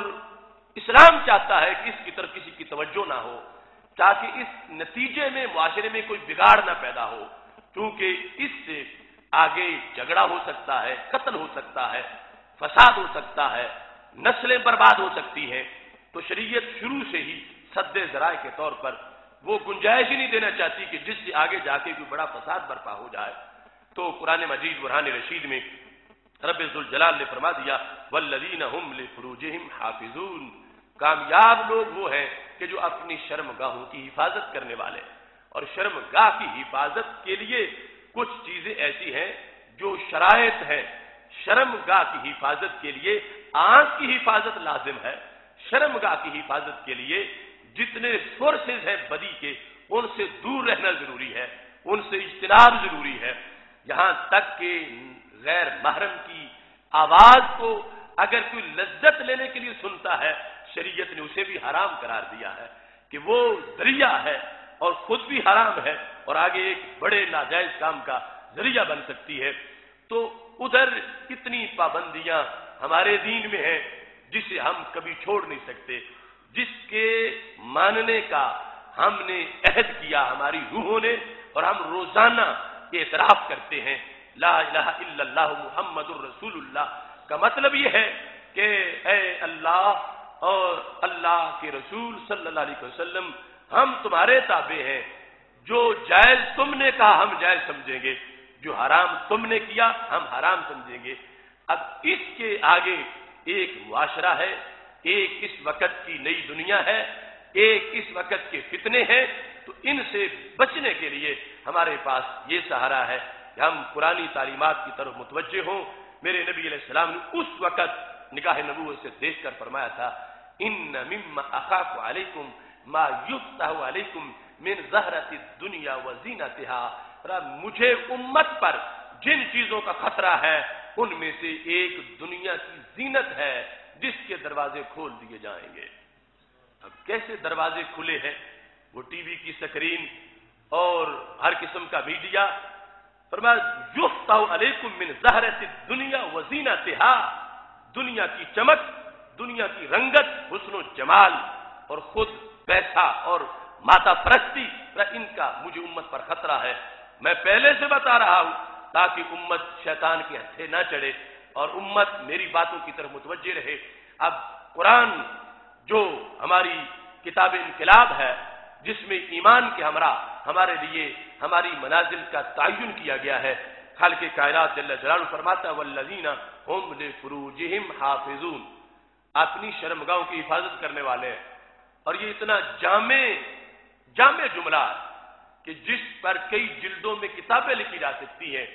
اسلام چاہتا ہے کہ اس کی طرف کسی کی توجہ نہ ہو تاکہ اس نتیجے میں معاشرے میں کوئی بگاڑ نہ پیدا ہو، کیونکہ اس سے آگے جھگڑا ہو سکتا ہے، قتل ہو سکتا ہے، فساد ہو سکتا ہے، نسلیں برباد ہو سکتی ہیں. تو شریعت شروع سے ہی سد ذرائع کے طور پر وہ گنجائش ہی نہیں دینا چاہتی کہ جس سے آگے جا کے کوئی بڑا فساد برپا ہو جائے. تو قرآن مجید برہان رشید میں رب ذوالجلال نے فرما دیا والذین هم لفروجہم حافظون، کامیاب لوگ وہ ہیں کہ جو اپنی شرم گاہوں کی حفاظت کرنے والے. اور شرم گاہ کی حفاظت کے لیے کچھ چیزیں ایسی ہیں جو شرائط ہیں. شرم گاہ کی حفاظت کے لیے آنکھ کی حفاظت لازم ہے. شرم گاہ کی حفاظت کے لیے جتنے سورسز ہیں بدی کے ان سے دور رہنا ضروری ہے، ان سے اجتناب ضروری ہے. یہاں تک کہ غیر محرم کی آواز کو اگر کوئی لذت لینے کے لیے سنتا ہے شریعت نے اسے بھی حرام قرار دیا ہے کہ وہ ذریعہ ہے اور خود بھی حرام ہے اور آگے ایک بڑے ناجائز کام کا ذریعہ بن سکتی ہے. تو ادھر کتنی پابندیاں ہمارے دین میں ہیں جسے ہم کبھی چھوڑ نہیں سکتے، جس کے ماننے کا ہم نے عہد کیا ہماری روحوں نے، اور ہم روزانہ اعتراف کرتے ہیں لا الہ الا اللہ محمد الرسول اللہ. کا مطلب یہ ہے کہ اے اللہ اور اللہ کے رسول صلی اللہ علیہ وسلم ہم تمہارے تابع ہیں، جو جائز تم نے کہا ہم جائز سمجھیں گے، جو حرام تم نے کیا ہم حرام سمجھیں گے. اب اس کے آگے ایک معاشرہ ہے، ایک اس وقت کی نئی دنیا ہے، ایک اس وقت کے فتنے ہیں. تو ان سے بچنے کے لیے ہمارے پاس یہ سہارا ہے کہ ہم پرانی تعلیمات کی طرف متوجہ ہوں. میرے نبی علیہ السلام نے اس وقت نگاہ نبوت سے دیکھ کر فرمایا تھا ان مما اخاف علیکم ما یفتح علیکم من زہرۃ الدنیا وزینتها، مجھے امت پر جن چیزوں کا خطرہ ہے ان میں سے ایک دنیا کی زینت ہے جس کے دروازے کھول دیے جائیں گے. اب کیسے دروازے کھلے ہیں، وہ ٹی وی کی سکرین اور ہر قسم کا میڈیا. فرمایا یفتح علیکم من زہرۃ الدنیا وزینتہا، دنیا کی چمک، دنیا کی رنگت، حسن و جمال اور خود پیسہ اور مادہ پرستی، ان کا مجھے امت پر خطرہ ہے. میں پہلے سے بتا رہا ہوں تاکہ امت شیطان کے ہتھے نہ چڑھے اور امت میری باتوں کی طرف متوجہ رہے. اب قرآن جو ہماری کتاب انقلاب ہے، جس میں ایمان کے ہمراہ ہمارے لیے ہماری منازل کا تعین کیا گیا ہے، خالق کائنات جل جلالہ فرماتا ہے والذین هم لفروجہم حافظون، اپنی شرمگاہوں کی حفاظت کرنے والے ہیں. اور یہ اتنا جامع جملہ کہ جس پر کئی جلدوں میں کتابیں لکھی جا سکتی ہیں.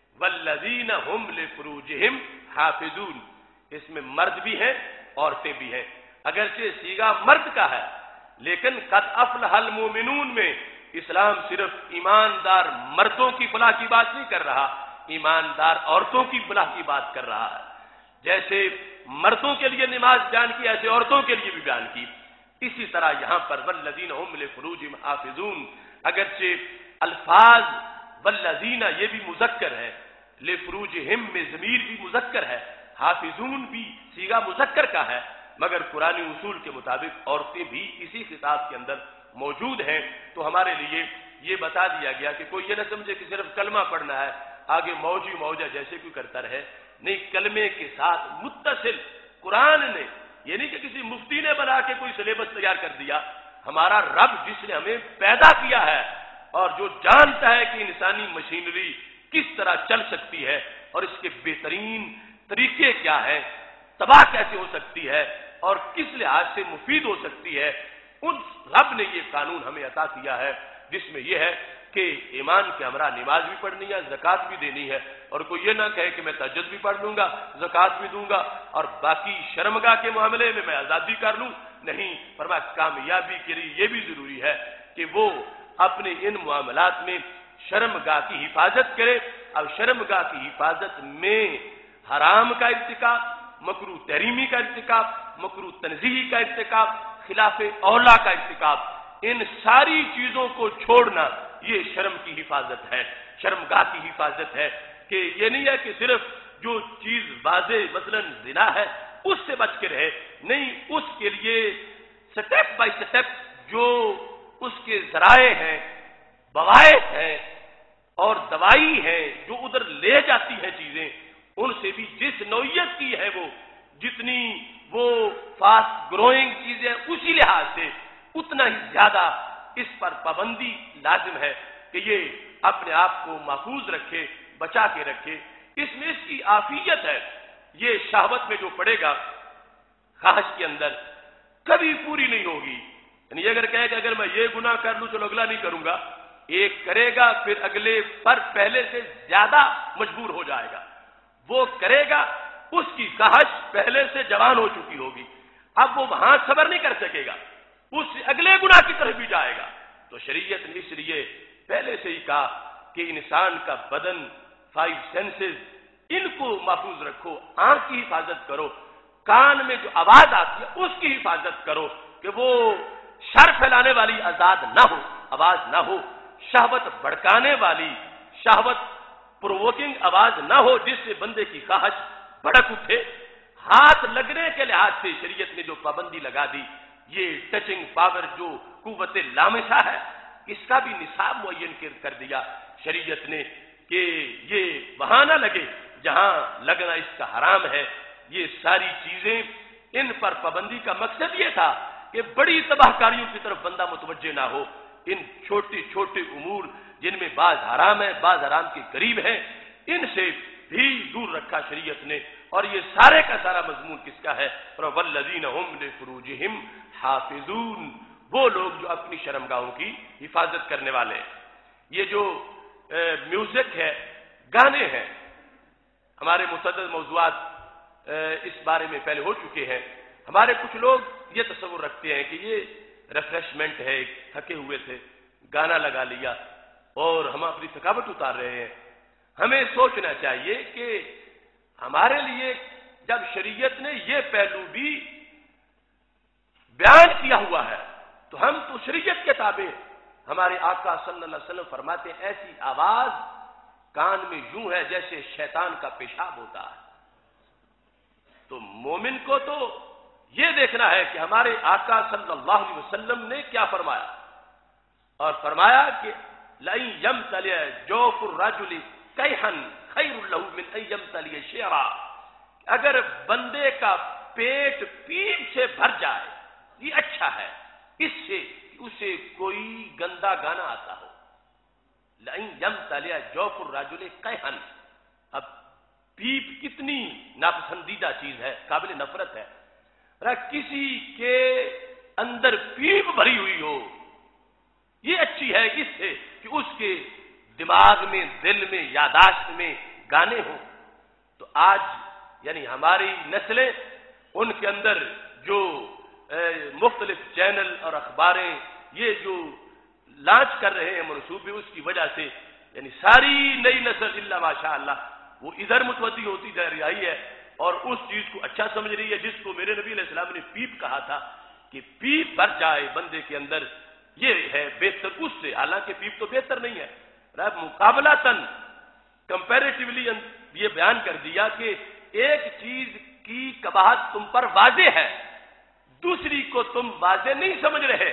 والذین هم لفروجہم حافظون، اس میں مرد بھی ہیں عورتیں بھی ہیں. اگرچہ صیغہ مرد کا ہے لیکن قد افلح المؤمنون میں اسلام صرف ایماندار مردوں کی فلاح کی بات نہیں کر رہا، ایماندار عورتوں کی فلاح کی بات کر رہا ہے. جیسے مردوں کے لیے نماز بیان کی، ایسے عورتوں کے لیے بھی بیان کی. اسی طرح یہاں پر والذین هم لفروجہم حافظون، اگرچہ الفاظ والذین یہ بھی مذکر ہے، لفروجہم میں ضمیر بھی مذکر ہے، حافظون بھی صیغہ مذکر کا ہے، مگر قرآنی اصول کے مطابق عورتیں بھی اسی خطاب کے اندر موجود ہیں. تو ہمارے لیے یہ بتا دیا گیا کہ کوئی یہ نہ سمجھے کہ صرف کلمہ پڑھنا ہے، آگے موج ہی موجہ جیسے کوئی کرتا رہے. نہیں، کلمے کے ساتھ متصل قرآن نے، یہ نہیں کہ کسی مفتی نے بنا کے کوئی سلیبس تیار کر دیا. ہمارا رب جس نے ہمیں پیدا کیا ہے اور جو جانتا ہے کہ انسانی مشینری کس طرح چل سکتی ہے اور اس کے بہترین طریقے کیا ہیں، تباہ کیسے ہو سکتی ہے اور کس لحاظ سے مفید ہو سکتی ہے، ان رب نے یہ قانون ہمیں عطا کیا ہے جس میں یہ ہے کہ ایمان کے ہمراہ نماز بھی پڑھنی ہے، زکوٰۃ بھی دینی ہے. اور کوئی یہ نہ کہے کہ میں تہجد بھی پڑھ لوں گا، زکوٰۃ بھی دوں گا اور باقی شرمگاہ کے معاملے میں میں آزادی کر لوں. نہیں، فرمایا کامیابی کے لیے یہ بھی ضروری ہے کہ وہ اپنے ان معاملات میں شرمگاہ کی حفاظت کرے. اب شرمگاہ کی حفاظت میں حرام کا ارتکاب، مکروہ تحریمی کا ارتکاب، مکروہ تنزیہی کا ارتکاب، خلاف اولا کا ارتکاب، ان ساری چیزوں کو چھوڑنا یہ شرم کی حفاظت ہے، شرمگاہ کی حفاظت ہے. کہ یہ نہیں ہے کہ صرف جو چیز واضح مثلا زنا ہے اس سے بچ کے رہے، نہیں، اس کے لیے سٹیپ بائی سٹیپ جو اس کے ذرائع ہیں، بواعث ہیں اور دوائی ہے جو ادھر لے جاتی ہے چیزیں، ان سے بھی جس نوعیت کی ہے وہ جتنی وہ فاسٹ گروئنگ چیزیں اسی لحاظ سے اتنا ہی زیادہ اس پر پابندی لازم ہے کہ یہ اپنے آپ کو محفوظ رکھے، بچا کے رکھے. اس میں اس کی عافیت ہے. یہ شہوت میں جو پڑے گا خواہش کے اندر کبھی پوری نہیں ہوگی. یعنی اگر کہے کہ اگر میں یہ گناہ کر لوں چلو اگلا نہیں کروں گا، ایک کرے گا پھر اگلے پر پہلے سے زیادہ مجبور ہو جائے گا. وہ کرے گا، اس کی خواہش پہلے سے جوان ہو چکی ہوگی، اب وہ وہاں صبر نہیں کر سکے گا، اس اگلے گناہ کی طرف بھی جائے گا. تو شریعت نے اس لیے پہلے سے ہی کہا کہ انسان کا بدن، 5 سینسز، ان کو محفوظ رکھو. آنکھ کی حفاظت کرو، کان میں جو آواز آتی ہے اس کی حفاظت کرو کہ وہ شر پھیلانے والی آزاد نہ ہو، آواز نہ ہو، شہوت بھڑکانے والی، شہوت پرووکنگ آواز نہ ہو جس سے بندے کی خواہش بھڑک اٹھے. ہاتھ لگنے کے لحاظ سے شریعت نے جو پابندی لگا دی، یہ ٹچنگ پاور جو قوت لامسہ ہے، اس کا بھی نصاب معین کر دیا شریعت نے کہ یہ وہاں نہ لگے جہاں لگنا اس کا حرام ہے. یہ ساری چیزیں، ان پر پابندی کا مقصد یہ تھا کہ بڑی تباہ کاریوں کی طرف بندہ متوجہ نہ ہو. ان چھوٹے چھوٹے امور جن میں بعض حرام ہے، بعض حرام کے قریب ہیں، ان سے بھی دور رکھا شریعت نے. اور یہ سارے کا سارا مضمون کس کا ہے؟ والذین هم لفروجہم حافظون، وہ لوگ جو اپنی شرمگاہوں کی حفاظت کرنے والے ہیں. یہ جو میوزک ہے، گانے ہیں، ہمارے متعدد موضوعات اس بارے میں پہلے ہو چکے ہیں. ہمارے کچھ لوگ یہ تصور رکھتے ہیں کہ یہ ریفریشمنٹ ہے، تھکے ہوئے تھے، گانا لگا لیا اور ہم اپنی تھکاوٹ اتار رہے ہیں. ہمیں سوچنا چاہیے کہ ہمارے لیے جب شریعت نے یہ پہلو بھی بیان کیا کیا ہوا ہے؟ تو ہم تو شریعت کے تابع. ہمارے آقا صلی اللہ علیہ وسلم فرماتے ہیں ایسی آواز کان میں یوں ہے جیسے شیطان کا پیشاب ہوتا ہے. تو مومن کو تو یہ دیکھنا ہے کہ ہمارے آقا صلی اللہ علیہ وسلم نے کیا فرمایا، اور فرمایا کہ لئن یمتلئ جوف الرجل کیحا خیر له من ان یمتلئ شعرا. اگر بندے کا پیٹ پیپ سے بھر جائے یہ اچھا ہے اس سے کہ اسے کوئی گندا گانا آتا ہو. لئن یمتلئ جوف الرجل کیحا. اب پیپ کتنی ناپسندیدہ چیز ہے، قابل نفرت ہے. کسی کے اندر پیپ بھری ہوئی ہو یہ اچھی ہے اس سے کہ اس کے دماغ میں، دل میں، یاداشت میں گانے ہوں. تو آج یعنی ہماری نسلیں ان کے اندر جو مختلف چینل اور اخباریں یہ جو لانچ کر رہے ہیں منصوبے، اس کی وجہ سے یعنی ساری نئی نسل الا ماشاء اللہ وہ ادھر متوجہ ہوتی جا رہی ہے اور اس چیز کو اچھا سمجھ رہی ہے جس کو میرے نبی علیہ السلام نے پیپ کہا تھا کہ پیپ بھر جائے بندے کے اندر یہ ہے بہتر اس سے. حالانکہ پیپ تو بہتر نہیں ہے. مقابلتاً کمپیریٹیولی یہ بیان کر دیا کہ ایک چیز کی قباحت تم پر واضح ہے، دوسری کو تم واضح نہیں سمجھ رہے.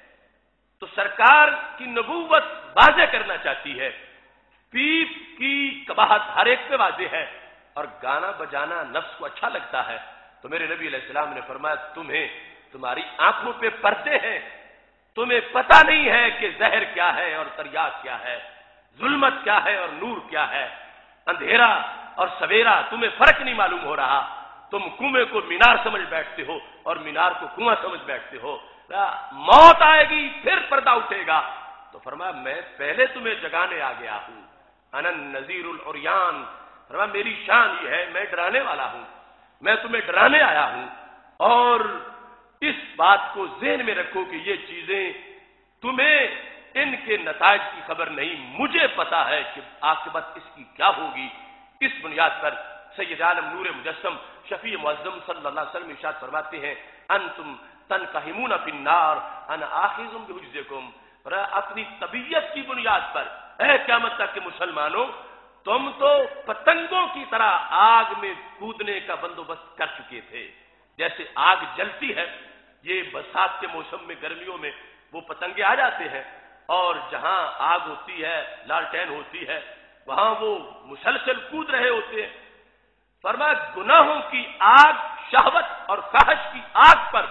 تو سرکار کی نبوت واضح کرنا چاہتی ہے. پیپ کی قباحت ہر ایک پہ واضح ہے اور گانا بجانا نفس کو اچھا لگتا ہے. تو میرے نبی علیہ السلام نے فرمایا تمہیں تمہاری آنکھوں پہ پردے ہیں، تمہیں پتہ نہیں ہے کہ زہر کیا ہے اور تریاق کیا ہے، ظلمت کیا ہے اور نور کیا ہے، اندھیرا اور سویرا تمہیں فرق نہیں معلوم ہو رہا. تم کنویں کو مینار سمجھ بیٹھتے ہو اور مینار کو کنواں سمجھ بیٹھتے ہو. موت آئے گی پھر پردہ اٹھے گا. تو فرمایا میں پہلے تمہیں جگانے آ گیا ہوں. انا النذیر العریان. فرمایا میری شان یہ ہے میں ڈرانے والا ہوں، میں تمہیں ڈرانے آیا ہوں. اور اس بات کو ذہن میں رکھو کہ یہ چیزیں تمہیں ان کے نتائج کی خبر نہیں، مجھے پتا ہے کہ عاقبت اس کی کیا ہوگی. اس بنیاد پر سید عالم نور مجسم شفیع معظم صلی اللہ علیہ وسلم ارشاد فرماتے ہیں انتم تنقحمون فی النار انا آخذ بحجزکم. اپنی طبیعت کی بنیاد پر اے قیامت تک کے مسلمانوں تم تو پتنگوں کی طرح آگ میں کودنے کا بندوبست کر چکے تھے. جیسے آگ جلتی ہے، یہ برسات کے موسم میں گرمیوں میں وہ پتنگے آ جاتے ہیں اور جہاں آگ ہوتی ہے لالٹین ہوتی ہے وہاں وہ مسلسل کود رہے ہوتے ہیں. فرمایا گناہوں کی آگ، شہوت اور خواہش کی آگ پر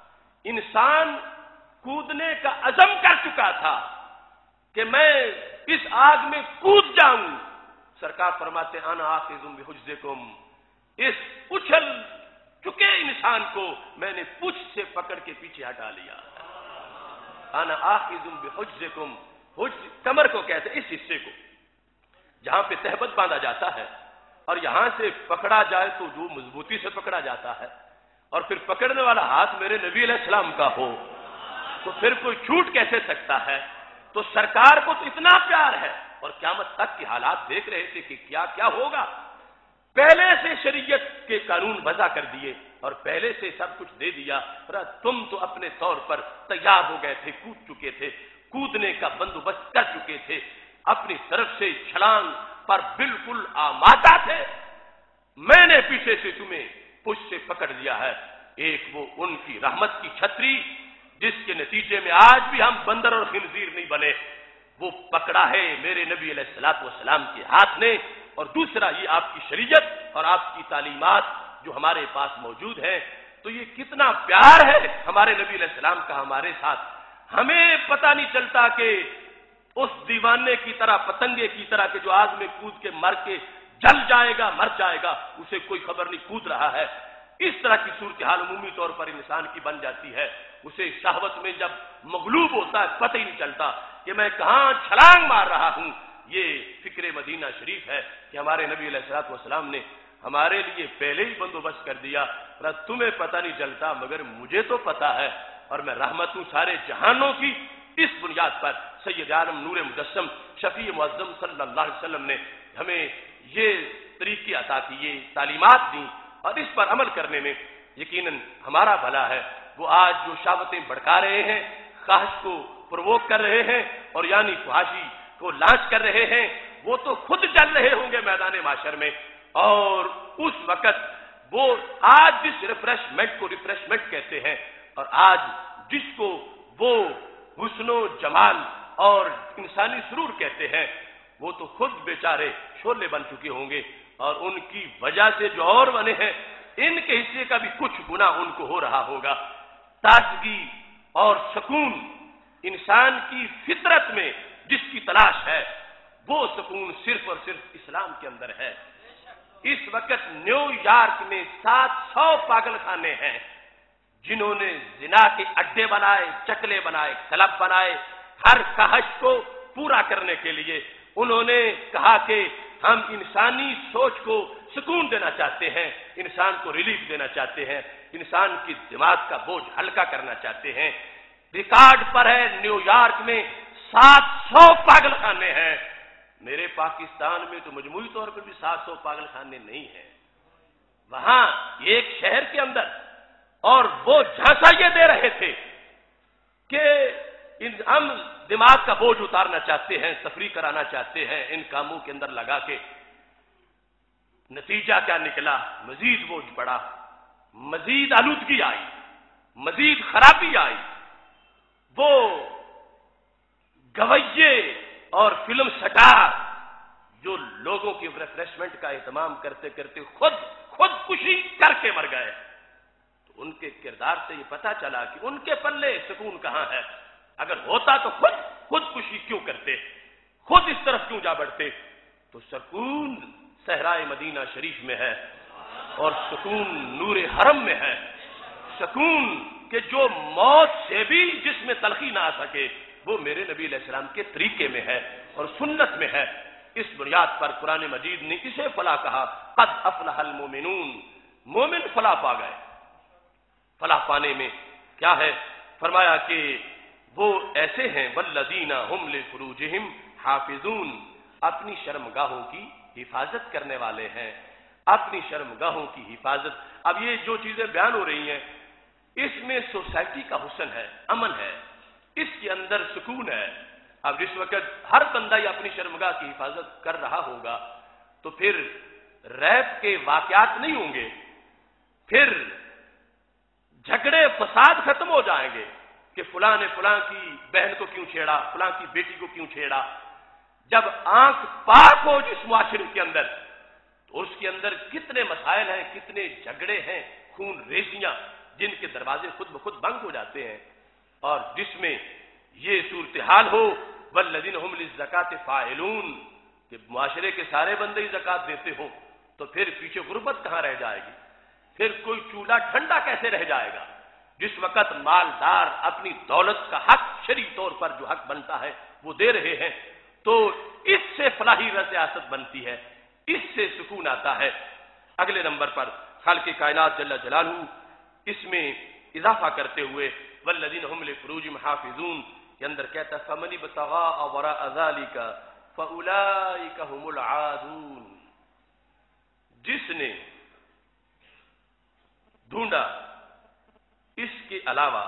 انسان کودنے کا عزم کر چکا تھا کہ میں اس آگ میں کود جاؤں. سرکار فرماتے انا آخذ بحجزکم. اس اچھل چکے انسان کو میں نے پوچھ سے پکڑ کے پیچھے ہٹا لیا. انا آخذ بحجزکم. حجز کمر کو کہتے ہیں اس حصے کو جہاں پہ تہبت باندھا جاتا ہے اور یہاں سے پکڑا جائے تو جو مضبوطی سے پکڑا جاتا ہے اور پھر پکڑنے والا ہاتھ میرے نبی علیہ السلام کا ہو تو پھر کوئی چھوٹ کیسے سکتا ہے. تو سرکار کو تو اتنا پیار ہے اور قیامت تک کے حالات دیکھ رہے تھے کہ کیا کیا ہوگا. پہلے سے شریعت کے قانون وضع کر دیے اور پہلے سے سب کچھ دے دیا. تم تو اپنے طور پر تیار ہو گئے تھے، کود چکے تھے، کودنے کا بندوبست کر چکے تھے، اپنی طرف سے چھلانگ پر بالکل آمادہ تھے. میں نے پیچھے سے تمہیں پش سے پکڑ لیا ہے. ایک وہ ان کی رحمت کی چھتری جس کے نتیجے میں آج بھی ہم بندر اور خنزیر نہیں بنے، وہ پکڑا ہے میرے نبی علیہ الصلوۃ والسلام کے ہاتھ نے. اور دوسرا یہ آپ کی شریعت اور آپ کی تعلیمات جو ہمارے پاس موجود ہیں. تو یہ کتنا پیار ہے ہمارے نبی علیہ السلام کا ہمارے ساتھ. ہمیں پتہ نہیں چلتا کہ اس دیوانے کی طرح، پتنگے کی طرح کہ جو آگ میں کود کے مر کے جل جائے گا، مر جائے گا، اسے کوئی خبر نہیں کود رہا ہے. اس طرح کی صورتحال عمومی طور پر انسان کی بن جاتی ہے. اسے شہوت میں جب مغلوب ہوتا ہے پتہ ہی نہیں چلتا کہ میں کہاں چھلانگ مار رہا ہوں. یہ فکر مدینہ شریف ہے کہ ہمارے نبی علیہ الصلوۃ والسلام نے ہمارے لیے پہلے ہی بندوبست کر دیا. تمہیں پتہ نہیں چلتا مگر مجھے تو پتہ ہے اور میں رحمت ہوں سارے جہانوں کی. اس بنیاد پر سید عالم نور مجسم شفیع معظم صلی اللہ علیہ وسلم نے ہمیں یہ طریقے عطا کیے، تعلیمات دیں اور اس پر عمل کرنے میں یقیناً ہمارا بھلا ہے وہ آج جو شہوتیں بھڑکا رہے ہیں، خواہش کو پرووک کر رہے ہیں اور یعنی فحاشی کو لانچ کر رہے ہیں، وہ تو خود جل رہے ہوں گے میدان معاشر میں. اور اس وقت وہ آج جس ریفریشمنٹ کو ریفریشمنٹ کہتے ہیں اور آج جس کو وہ حسن و جمال اور انسانی سرور کہتے ہیں، وہ تو خود بیچارے شولے بن چکے ہوں گے اور ان کی وجہ سے جو اور بنے ہیں ان کے حصے کا بھی کچھ گناہ ان کو ہو رہا ہوگا. تازگی اور سکون انسان کی فطرت میں جس کی تلاش ہے، وہ سکون صرف اور صرف اسلام کے اندر ہے. اس وقت نیو یارک میں 700 پاگل خانے ہیں جنہوں نے زنا کے اڈے بنائے، چکلے بنائے، کلب بنائے. ہر خواہش کو پورا کرنے کے لیے انہوں نے کہا کہ ہم انسانی سوچ کو سکون دینا چاہتے ہیں، انسان کو ریلیف دینا چاہتے ہیں، انسان کی دماغ کا بوجھ ہلکا کرنا چاہتے ہیں. ریکارڈ پر ہے نیو یارک میں 700 پاگل خانے ہیں. میرے پاکستان میں تو مجموعی طور پر بھی 700 پاگل خانے نہیں ہیں. وہاں ایک شہر کے اندر، اور وہ جھانسا یہ دے رہے تھے کہ ہم دماغ کا بوجھ اتارنا چاہتے ہیں، تفریح کرانا چاہتے ہیں ان کاموں کے اندر لگا کے. نتیجہ کیا نکلا؟ مزید بوجھ بڑھا، مزید آلودگی آئی، مزید خرابی آئی. وہ گویے اور فلم سٹار جو لوگوں کی ریفریشمنٹ کا اہتمام کرتے کرتے خودکشی کر کے مر گئے، تو ان کے کردار سے یہ پتا چلا کہ ان کے پلے سکون کہاں ہے. اگر ہوتا تو خودکشی کیوں کرتے، خود اس طرف کیوں جا بڑھتے. تو سکون صحرائے مدینہ شریف میں ہے اور سکون نور حرم میں ہے. سکون کہ جو موت سے بھی جس میں تلخی نہ آ سکے وہ میرے نبی علیہ السلام کے طریقے میں ہے اور سنت میں ہے. اس بنیاد پر قرآن مجید نے اسے فلاح کہا، قد افلح المومنون. مومن فلاح پا گئے. فلاح پانے میں کیا ہے؟ فرمایا کہ وہ ایسے ہیں والذین هم لفروجہم حافظون، اپنی شرمگاہوں کی حفاظت کرنے والے ہیں، اپنی شرمگاہوں کی حفاظت. اب یہ جو چیزیں بیان ہو رہی ہیں اس میں سوسائٹی کا حسن ہے، امن ہے، اس کے اندر سکون ہے. اب جس وقت ہر بندہ یہ اپنی شرمگاہ کی حفاظت کر رہا ہوگا تو پھر ریپ کے واقعات نہیں ہوں گے، پھر جھگڑے فساد ختم ہو جائیں گے کہ فلاں نے فلاں کی بہن کو کیوں چھیڑا، فلاں کی بیٹی کو کیوں چھیڑا. جب آنکھ پاک ہو جس معاشرے کے اندر تو اس کے اندر کتنے مسائل ہیں، کتنے جھگڑے ہیں، خون ریزیاں جن کے دروازے خود بخود بند ہو جاتے ہیں. اور جس میں یہ صورتحال ہو والذین هم للزکاۃ فاعلون کہ معاشرے کے سارے بندے ہی زکات دیتے ہوں تو پھر پیچھے غربت کہاں رہ جائے گی؟ پھر کوئی چولہا ٹھنڈا کیسے رہ جائے گا؟ جس وقت مالدار اپنی دولت کا حق شرعی طور پر جو حق بنتا ہے وہ دے رہے ہیں تو اس سے فلاحی ریاست بنتی ہے، اس سے سکون آتا ہے. اگلے نمبر پر خالق کائنات جل جلالہ اس میں اضافہ کرتے ہوئے والذین هم لفروجہم حافظون کے اندر کہتا ہے فمن ابتغاء وراء ذلک فاولئک هم العادون. جس نے ڈھونڈا اس کے علاوہ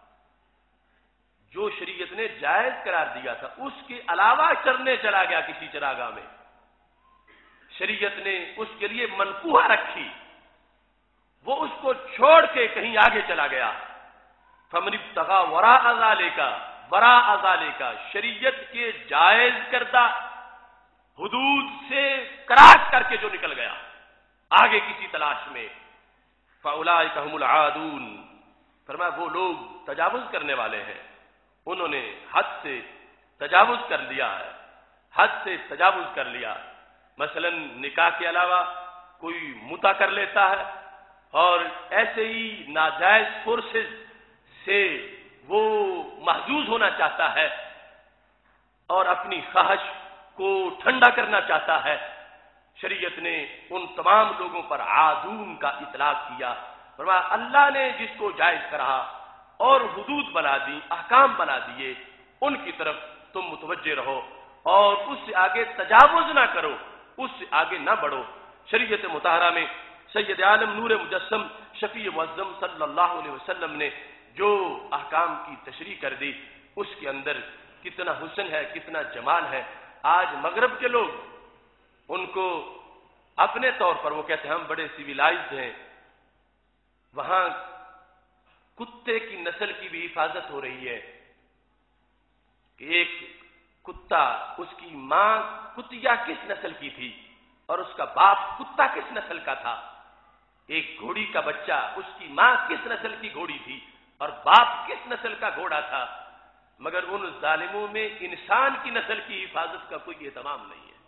جو شریعت نے جائز قرار دیا تھا اس کے علاوہ چرنے چلا گیا کسی چراگاہ میں، شریعت نے اس کے لیے منقوہ رکھی، وہ اس کو چھوڑ کے کہیں آگے چلا گیا. فمن ابتغاء وراء ذالک، شریعت کے جائز کردہ حدود سے کراس کر کے جو نکل گیا آگے کسی تلاش میں، فاولئک هم العادون. فرمایا وہ لوگ تجاوز کرنے والے ہیں، انہوں نے حد سے تجاوز کر لیا ہے، حد سے تجاوز کر لیا. مثلا نکاح کے علاوہ کوئی متع کر لیتا ہے اور ایسے ہی ناجائز فورسز سے وہ محظوظ ہونا چاہتا ہے اور اپنی خواہش کو ٹھنڈا کرنا چاہتا ہے. شریعت نے ان تمام لوگوں پر عادون کا اطلاق کیا. فرمایا اللہ نے جس کو جائز کرا اور حدود بنا دی، احکام بنا دیے، ان کی طرف تم متوجہ رہو اور اس سے آگے تجاوز نہ کرو، اس سے آگے نہ بڑھو. شریعت مطہرہ میں سید عالم نور مجسم شفیع معظم صلی اللہ علیہ وسلم نے جو احکام کی تشریح کر دی اس کے اندر کتنا حسن ہے، کتنا جمال ہے. آج مغرب کے لوگ ان کو اپنے طور پر وہ کہتے ہیں ہم بڑے سویلائزڈ ہیں، وہاں کتے کی نسل کی بھی حفاظت ہو رہی ہے کہ ایک کتا، اس کی ماں کتیا کس نسل کی تھی اور اس کا باپ کتا کس نسل کا تھا. ایک گھوڑی کا بچہ، اس کی ماں کس نسل کی گھوڑی تھی اور باپ کس نسل کا گھوڑا تھا. مگر ان ظالموں میں انسان کی نسل کی حفاظت کا کوئی اہتمام نہیں ہے،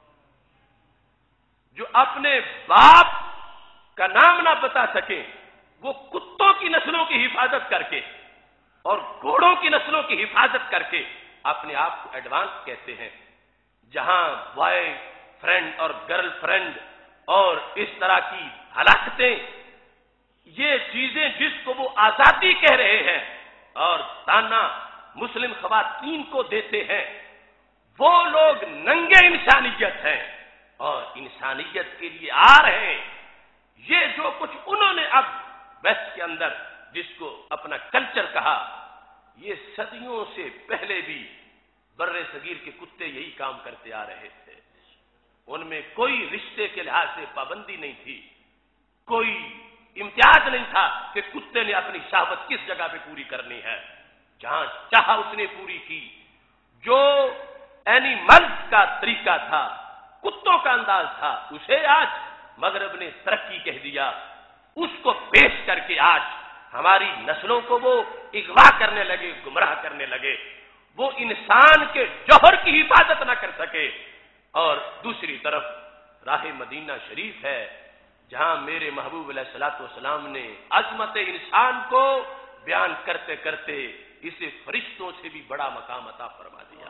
جو اپنے باپ کا نام نہ بتا سکے وہ کتوں کی نسلوں کی حفاظت کر کے اور گھوڑوں کی نسلوں کی حفاظت کر کے اپنے آپ کو ایڈوانس کہتے ہیں. جہاں بوائے فرینڈ اور گرل فرینڈ اور اس طرح کی ہلاکتیں، یہ چیزیں جس کو وہ آزادی کہہ رہے ہیں اور تانا مسلم خواتین کو دیتے ہیں، وہ لوگ ننگے انسانیت ہیں اور انسانیت کے لیے آ رہے ہیں. یہ جو کچھ انہوں نے اب ویسٹ کے اندر جس کو اپنا کلچر کہا، یہ صدیوں سے پہلے بھی بر صغیر کے کتے یہی کام کرتے آ رہے تھے. ان میں کوئی رشتے کے لحاظ سے پابندی نہیں تھی، کوئی امتیاز نہیں تھا کہ کتے نے اپنی شہوت کس جگہ پہ پوری کرنی ہے. جہاں چاہا اس نے پوری کی. جو اینیملز کا طریقہ تھا، کتوں کا انداز تھا، اسے آج مغرب نے ترقی کہہ دیا. اس کو پیش کر کے آج ہماری نسلوں کو وہ اغوا کرنے لگے، گمراہ کرنے لگے. وہ انسان کے جوہر کی حفاظت نہ کر سکے. اور دوسری طرف راہ مدینہ شریف ہے جہاں میرے محبوب علیہ الصلوۃ والسلام نے عظمت انسان کو بیان کرتے کرتے اسے فرشتوں سے بھی بڑا مقام عطا فرما دیا.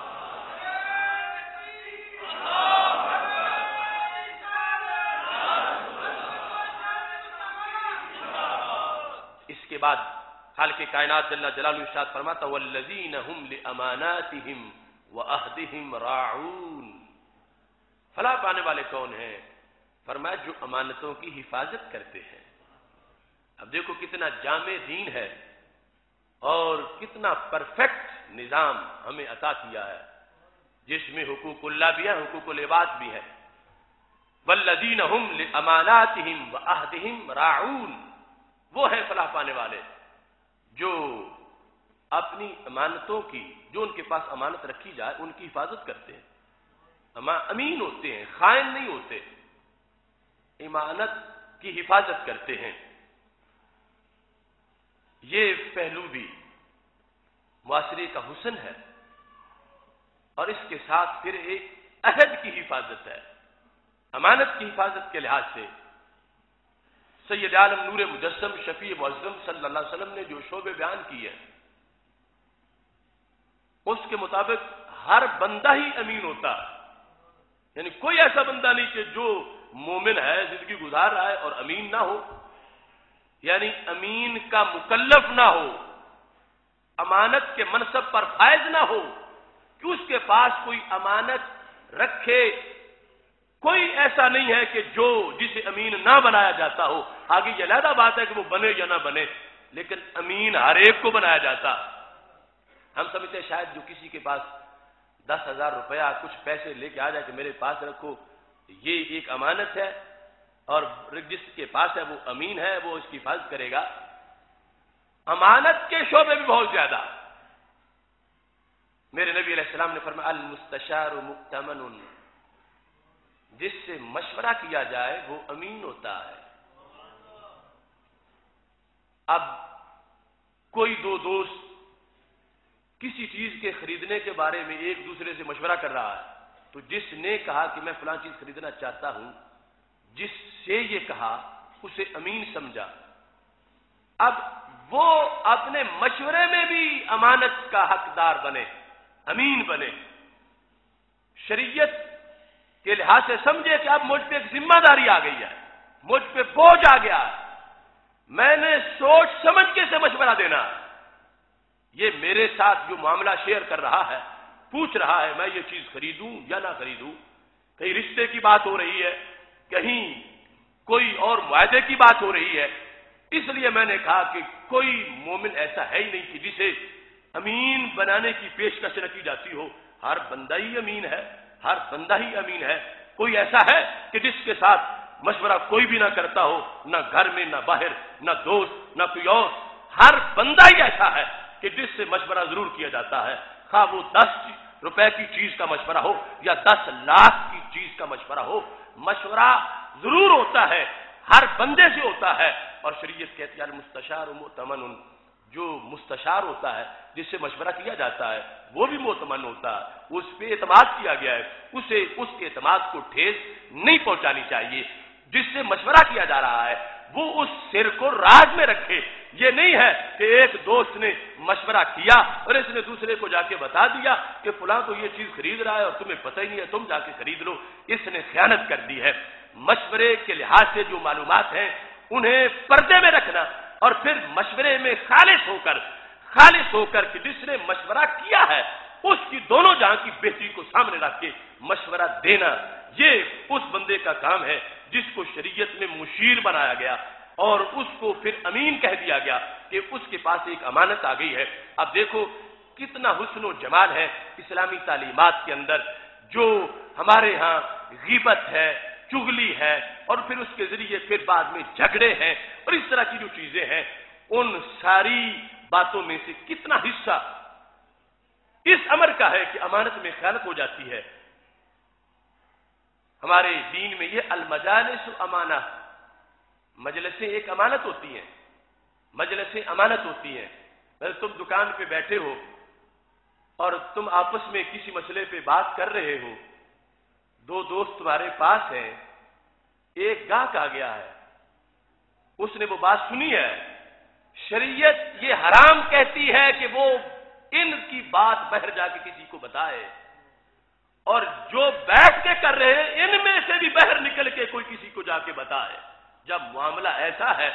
اس کے بعد خالق کائنات جل جلالہ ارشاد فرماتا والذین هم لاماناتهم وعہدهم راعون. فلاح پانے والے کون ہیں؟ فرمایا جو امانتوں کی حفاظت کرتے ہیں. اب دیکھو کتنا جامع دین ہے اور کتنا پرفیکٹ نظام ہمیں عطا کیا ہے جس میں حقوق اللہ بھی ہے، حقوق العباد بھی ہے. والذین هم لاماناتهم وعہدهم راعون. وہ ہیں فلاح پانے والے جو اپنی امانتوں کی، جو ان کے پاس امانت رکھی جائے ان کی حفاظت کرتے ہیں. امین ہوتے ہیں، خائن نہیں ہوتے، امانت کی حفاظت کرتے ہیں. یہ پہلو بھی معاشرے کا حسن ہے اور اس کے ساتھ پھر ایک عہد کی حفاظت ہے. امانت کی حفاظت کے لحاظ سے سید عالم نور مجسم شفیع معظم صلی اللہ علیہ وسلم نے جو شعبے بیان کیے ہیں اس کے مطابق ہر بندہ ہی امین ہوتا ہے. یعنی کوئی ایسا بندہ نہیں کہ جو مومن ہے، زندگی گزار رہا ہے اور امین نہ ہو، یعنی امین کا مکلف نہ ہو، امانت کے منصب پر فائز نہ ہو کہ اس کے پاس کوئی امانت رکھے. کوئی ایسا نہیں ہے کہ جو جسے امین نہ بنایا جاتا ہو. آگے یہ علیحدہ بات ہے کہ وہ بنے یا نہ بنے، لیکن امین ہر ایک کو بنایا جاتا. ہم سمجھتے ہیں شاید جو کسی کے پاس 10,000 روپیہ کچھ پیسے لے کے آ جائے کہ میرے پاس رکھو، یہ ایک امانت ہے اور جس کے پاس ہے وہ امین ہے، وہ اس کی حفاظت کرے گا. امانت کے شعبے بھی بہت زیادہ. میرے نبی علیہ السلام نے فرمایا المستشار مؤتمن. جس سے مشورہ کیا جائے وہ امین ہوتا ہے. اب کوئی دو دوست کسی چیز کے خریدنے کے بارے میں ایک دوسرے سے مشورہ کر رہا ہے تو جس نے کہا کہ میں فلاں چیز خریدنا چاہتا ہوں، جس سے یہ کہا اسے امین سمجھا. اب وہ اپنے مشورے میں بھی امانت کا حقدار بنے، امین بنے. شریعت کے لحاظ سے سمجھے کہ اب مجھ پہ ایک ذمہ داری آ گئی ہے، مجھ پہ بوجھ آ گیا ہے، میں نے سوچ سمجھ کے سے مشورہ دینا. یہ میرے ساتھ جو معاملہ شیئر کر رہا ہے، پوچھ رہا ہے میں یہ چیز خریدوں یا نہ خریدوں، کہیں رشتے کی بات ہو رہی ہے، کہیں کوئی اور معاہدے کی بات ہو رہی ہے. اس لیے میں نے کہا کہ کوئی مومن ایسا ہے ہی نہیں کہ جسے امین بنانے کی پیشکش نہ کی جاتی ہو. ہر بندہ ہی امین ہے، ہر بندہ ہی امین ہے. کوئی ایسا ہے کہ جس کے ساتھ مشورہ کوئی بھی نہ کرتا ہو، نہ گھر میں، نہ باہر، نہ دوست، نہ کوئی اور. ہر بندہ ہی ایسا ہے کہ جس سے مشورہ ضرور کیا جاتا ہے، خواہ وہ 10 روپے کی چیز کا مشورہ ہو یا 10 لاکھ کی چیز کا مشورہ ہو. مشورہ ضرور ہوتا ہے، ہر بندے سے ہوتا ہے. اور شریعت کہتی ہے المستشار مؤتمن، جو مستشار ہوتا ہے، جس سے مشورہ کیا جاتا ہے، وہ بھی مؤتمن ہوتا ہے، اس پہ اعتماد کیا گیا ہے. اسے اس کے اعتماد کو ٹھیس نہیں پہنچانی چاہیے. جس سے مشورہ کیا جا رہا ہے وہ اس سر کو راز میں رکھے. یہ نہیں ہے کہ ایک دوست نے مشورہ کیا اور اس نے دوسرے کو جا کے بتا دیا کہ فلاں تو یہ چیز خرید رہا ہے اور تمہیں پتہ ہی نہیں ہے، تم جا کے خرید لو. اس نے خیانت کر دی ہے. مشورے کے لحاظ سے جو معلومات ہیں انہیں پردے میں رکھنا اور پھر مشورے میں خالص ہو کر کہ جس نے مشورہ کیا ہے اس کی دونوں جہاں کی بہتری کو سامنے رکھ کے مشورہ دینا، یہ اس بندے کا کام ہے جس کو شریعت میں مشیر بنایا گیا اور اس کو پھر امین کہہ دیا گیا کہ اس کے پاس ایک امانت آ گئی ہے. اب دیکھو کتنا حسن و جمال ہے اسلامی تعلیمات کے اندر. جو ہمارے ہاں غیبت ہے، چغلی ہے اور پھر اس کے ذریعے پھر بعد میں جھگڑے ہیں اور اس طرح کی جو چیزیں ہیں، ان ساری باتوں میں سے کتنا حصہ اس امر کا ہے کہ امانت میں خیانت ہو جاتی ہے. ہمارے دین میں یہ المجالس امانہ، مجلسیں ایک امانت ہوتی ہیں، مجلسیں امانت ہوتی ہیں. اگر تم دکان پہ بیٹھے ہو اور تم آپس میں کسی مسئلے پہ بات کر رہے ہو، 2 دوست تمہارے پاس ہیں، ایک گاہک آ گیا ہے، اس نے وہ بات سنی ہے. شریعت یہ حرام کہتی ہے کہ وہ ان کی بات باہر جا کے کسی کو بتائے، اور جو بیٹھ کے کر رہے ہیں ان میں سے بھی باہر نکل کے کوئی کسی کو جا کے بتائے. جب معاملہ ایسا ہے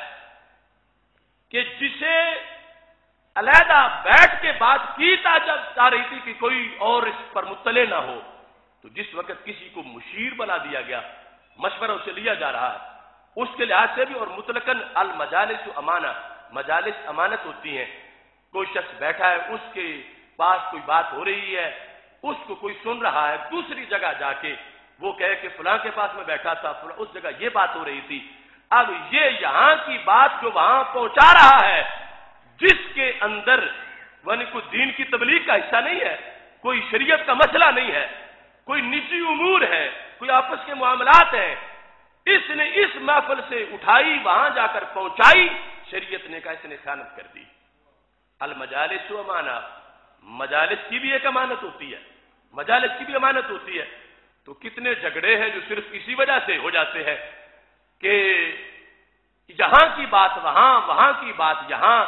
کہ جسے علیحدہ بیٹھ کے بات کی جا رہی تھی کہ کوئی اور اس پر مطلع نہ ہو، تو جس وقت کسی کو مشیر بنا دیا گیا، مشورہ اسے لیا جا رہا ہے، اس کے لحاظ سے بھی. اور مطلقاً المجالس امانہ، مجالس امانت ہوتی ہیں. کوئی شخص بیٹھا ہے، اس کے پاس کوئی بات ہو رہی ہے، اس کو کوئی سن رہا ہے، دوسری جگہ جا کے وہ کہے کہ فلاں کے پاس میں بیٹھا تھا، اس جگہ یہ بات ہو رہی تھی. اب یہ یہاں کی بات جو وہاں پہنچا رہا ہے، جس کے اندر یعنی کوئی دین کی تبلیغ کا حصہ نہیں ہے، کوئی شریعت کا مسئلہ نہیں ہے، کوئی نجی امور ہے، کوئی آپس کے معاملات ہیں، اس نے اس محفل سے اٹھائی وہاں جا کر پہنچائی، شریعت نے کہا اس نے خیانت کر دی. المجالس و امانہ، مجالس کی بھی ایک امانت ہوتی ہے، مجالس کی بھی امانت ہوتی ہے. تو کتنے جھگڑے ہیں جو صرف اسی وجہ سے ہو جاتے ہیں کہ یہاں کی بات وہاں، وہاں کی بات یہاں،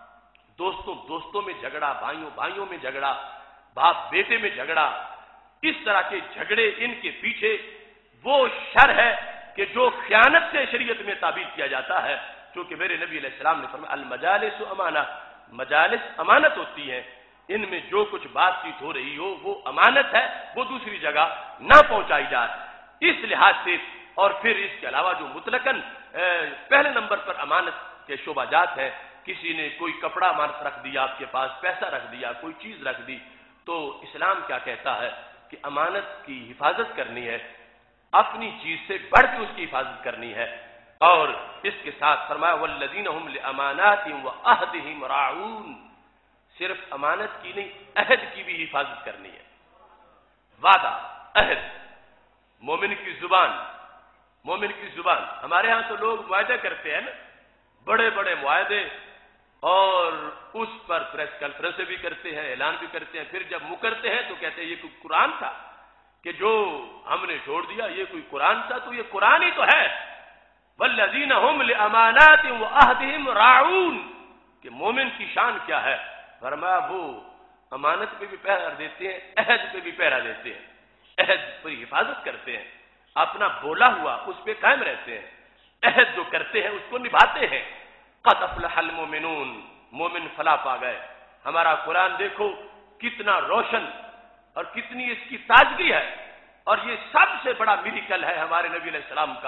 دوستوں میں جھگڑا، بھائیوں میں جھگڑا، باپ بیٹے میں جھگڑا. اس طرح کے جھگڑے، ان کے پیچھے وہ شر ہے کہ جو خیانت سے شریعت میں تعبیر کیا جاتا ہے. چونکہ میرے نبی علیہ السلام نے فرمایا المجالس امانہ، مجالس امانت ہوتی ہیں، ان میں جو کچھ بات چیت ہو رہی ہو وہ امانت ہے، وہ دوسری جگہ نہ پہنچائی جائے. اس لحاظ سے اور پھر اس کے علاوہ جو مطلقاً پہلے نمبر پر امانت کے شعبہ جات ہیں، کسی نے کوئی کپڑا امانت رکھ دیا آپ کے پاس، پیسہ رکھ دیا، کوئی چیز رکھ دی، تو اسلام کیا کہتا ہے کہ امانت کی حفاظت کرنی ہے، اپنی چیز سے بڑھ کے اس کی حفاظت کرنی ہے. اور اس کے ساتھ فرمایا والذین هم لاماناتهم وعہدهم راعون، صرف امانت کی نہیں، عہد کی بھی حفاظت کرنی ہے. وعدہ، عہد، مومن کی زبان، مومن کی زبان. ہمارے ہاں تو لوگ معاہدے کرتے ہیں نا، بڑے بڑے معاہدے، اور اس پر پریس کانفرنسیں بھی کرتے ہیں، اعلان بھی کرتے ہیں، پھر جب مکرتے ہیں تو کہتے ہیں یہ کوئی قرآن تھا کہ جو ہم نے چھوڑ دیا، یہ کوئی قرآن تھا، تو یہ قرآن ہی تو ہے. والذین هم لاماناتهم وعہدهم راعون، کہ مومن کی شان کیا ہے؟ فرمایا وہ امانت پہ بھی پہرا دیتے ہیں، عہد پہ بھی پہرا دیتے ہیں، عہد پر حفاظت کرتے ہیں، اپنا بولا ہوا اس پہ قائم رہتے ہیں، عہد جو کرتے ہیں اس کو نبھاتے ہیں. قد افلح المؤمنون، مومن فلاح پا گئے. ہمارا قرآن دیکھو کتنا روشن اور کتنی اس کی تازگی ہے، اور یہ سب سے بڑا میریکل ہے ہمارے نبی علیہ السلام کا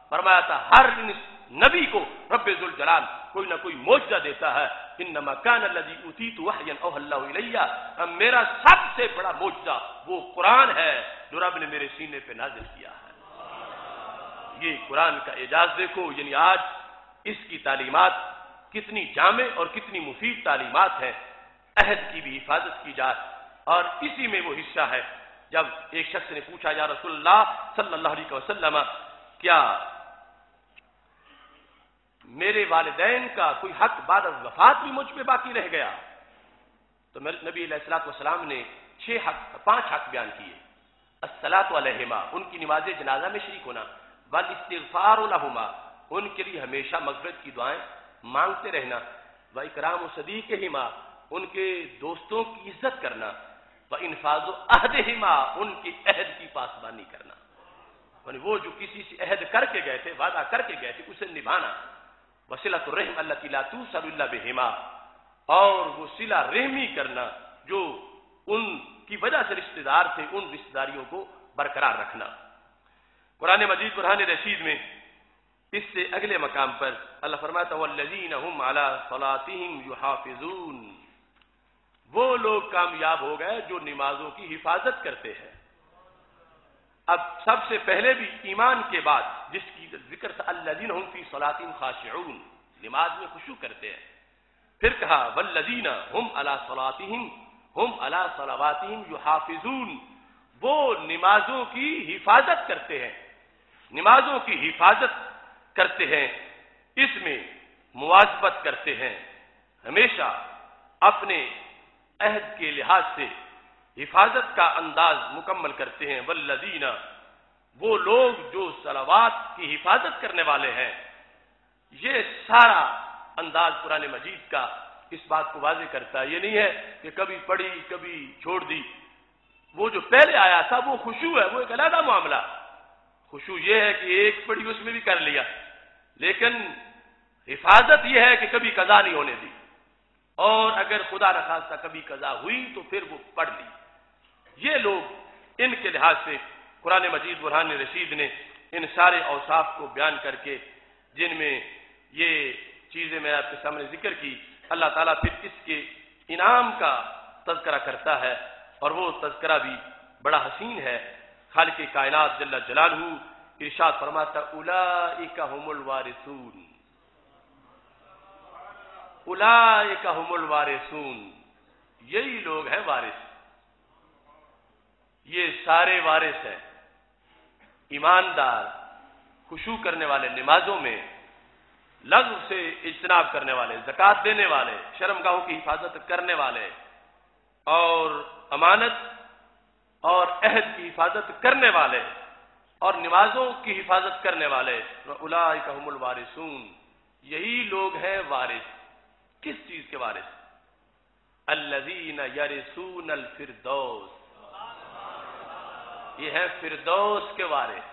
فرمایا تھا ہر نبی کو رب ذوالجلال کوئی نہ کوئی معجزہ دیتا ہے. انما کان الذی اوتیت وحیا اوحى اللہ الیہ، میرا سب سے بڑا معجزہ وہ قرآن ہے جو رب نے میرے سینے پہ نازل کیا ہے. یہ قرآن کا اعجاز دیکھو. یعنی آج اس کی تعلیمات کتنی جامع اور کتنی مفید تعلیمات ہیں. عہد کی بھی حفاظت کی جائے، اور اسی میں وہ حصہ ہے جب ایک شخص نے پوچھا یا رسول اللہ صلی اللہ علیہ وسلم کیا میرے والدین کا کوئی حق بعد از وفات بھی مجھ پہ باقی رہ گیا؟ تو نبی علیہ الصلوۃ والسلام نے 5 حق بیان کیے. الصلاۃ علیہما، ان کی نماز جنازہ میں شریک ہونا، والاستغفار لہما، ان کے لیے ہمیشہ مغفرت کی دعائیں مانگتے رہنا، واکرام صدیقہما، ان کے دوستوں کی عزت کرنا، وانفاذ عہدہما، ان کے عہد کی پاسبانی کرنا. یعنی وہ جو کسی سے عہد کر کے گئے تھے، وعدہ کر کے گئے تھے، اسے نبھانا. وصلۃ الرحم التي لا توصل الا بهما، اور وہ صلہ رحمی کرنا جو ان کی وجہ سے رشتہ دار تھے، ان رشتہ داریوں کو برقرار رکھنا. قرآن مجید برہان رشید میں اس سے اگلے مقام پر اللہ فرماتا والذین هم علی صلاتهم یحافظون، وہ لوگ کامیاب ہو گئے جو نمازوں کی حفاظت کرتے ہیں. اب سب سے پہلے بھی ایمان کے بعد جس کی ذکر تھا الذین هم فی صلاتهم خاشعون، نماز میں خشوع کرتے ہیں. پھر کہا والذین هم علی صلاتهم هم علی صلواتهم یحافظون، وہ نمازوں کی حفاظت کرتے ہیں. نمازوں کی حفاظت کرتے ہیں، اس میں مواظبت کرتے ہیں، ہمیشہ اپنے عہد کے لحاظ سے حفاظت کا انداز مکمل کرتے ہیں. والذین، وہ لوگ جو صلوات کی حفاظت کرنے والے ہیں. یہ سارا انداز قرآن مجید کا اس بات کو واضح کرتا ہے. یہ نہیں ہے کہ کبھی پڑھی کبھی چھوڑ دی. وہ جو پہلے آیا تھا وہ خشوع ہے، وہ ایک علیحدہ معاملہ. خشوع یہ ہے کہ ایک پڑھی اس میں بھی کر لیا، لیکن حفاظت یہ ہے کہ کبھی قضا نہیں ہونے دی، اور اگر خدا نخواستہ کبھی قضا ہوئی تو پھر وہ پڑھ لی. یہ لوگ ان کے لحاظ سے قرآن مجید برہان رشید نے ان سارے اوصاف کو بیان کر کے، جن میں یہ چیزیں میں آپ کے سامنے ذکر کی، اللہ تعالیٰ پھر اس کے انعام کا تذکرہ کرتا ہے، اور وہ تذکرہ بھی بڑا حسین ہے. خالق کائنات جل جلالہ ارشاد فرماتا اولئک هم الوارثون، اولئک هم الوارثون، یہی لوگ ہیں وارث. یہ سارے وارث ہیں، ایماندار، خشوع کرنے والے، نمازوں میں لغو سے اجتناب کرنے والے، زکوٰۃ دینے والے، شرمگاہوں کی حفاظت کرنے والے، اور امانت اور عہد کی حفاظت کرنے والے، اور نمازوں کی حفاظت کرنے والے. اولئک هم الوارثون، یہی لوگ ہیں وارث. کس چیز کے وارث؟ الذین یرثون الفردوس، یہ ہے فردوس کے وارث.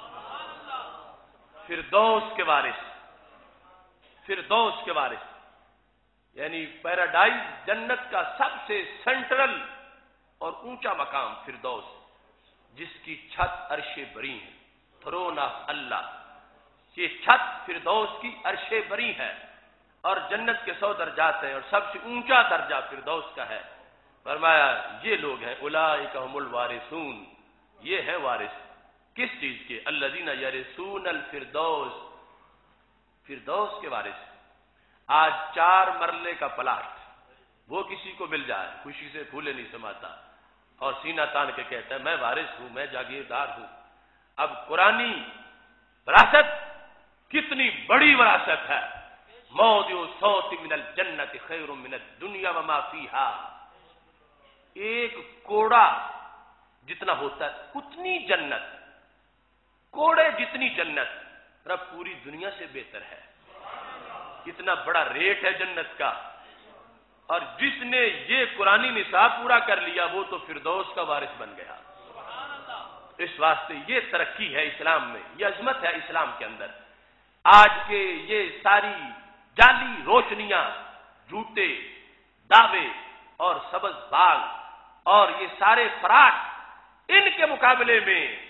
فردوس کے وارث، فردوس کے وارث یعنی پیراڈائز، جنت کا سب سے سینٹرل اور اونچا مقام فردوس، جس کی چھت عرش بری ہے، تھرون آف اللہ. یہ چھت فردوس کی عرش بری ہے، اور جنت کے 100 درجات ہیں، اور سب سے اونچا درجہ فردوس کا ہے. فرمایا یہ لوگ ہیں اولئک هم الوارثون، یہ ہیں وارث. کس چیز کے؟ الذین یرثون الفردوس، فردوس کے وارث. آج 4 مرلے کا پلاٹ وہ کسی کو مل جائے خوشی سے پھولے نہیں سماتا، اور سینہ تان کے کہتا ہے میں وارث ہوں، میں جاگیردار ہوں. اب قرآنی وراثت کتنی بڑی وراثت ہے. موضع صوت من الجنت خیر من الدنیا وما فیہا، ایک کوڑا جتنا ہوتا ہے اتنی جنت، کوڑے جتنی جنت رب پوری دنیا سے بہتر ہے. اتنا بڑا ریٹ ہے جنت کا. اور جس نے یہ قرآنی نصاب پورا کر لیا وہ تو فردوس کا وارث بن گیا. اس واسطے یہ ترقی ہے اسلام میں، یہ عظمت ہے اسلام کے اندر. آج کے یہ ساری جعلی روشنیاں، جھوٹے دعوے اور سبز باغ اور یہ سارے فراڈ، ان کے مقابلے میں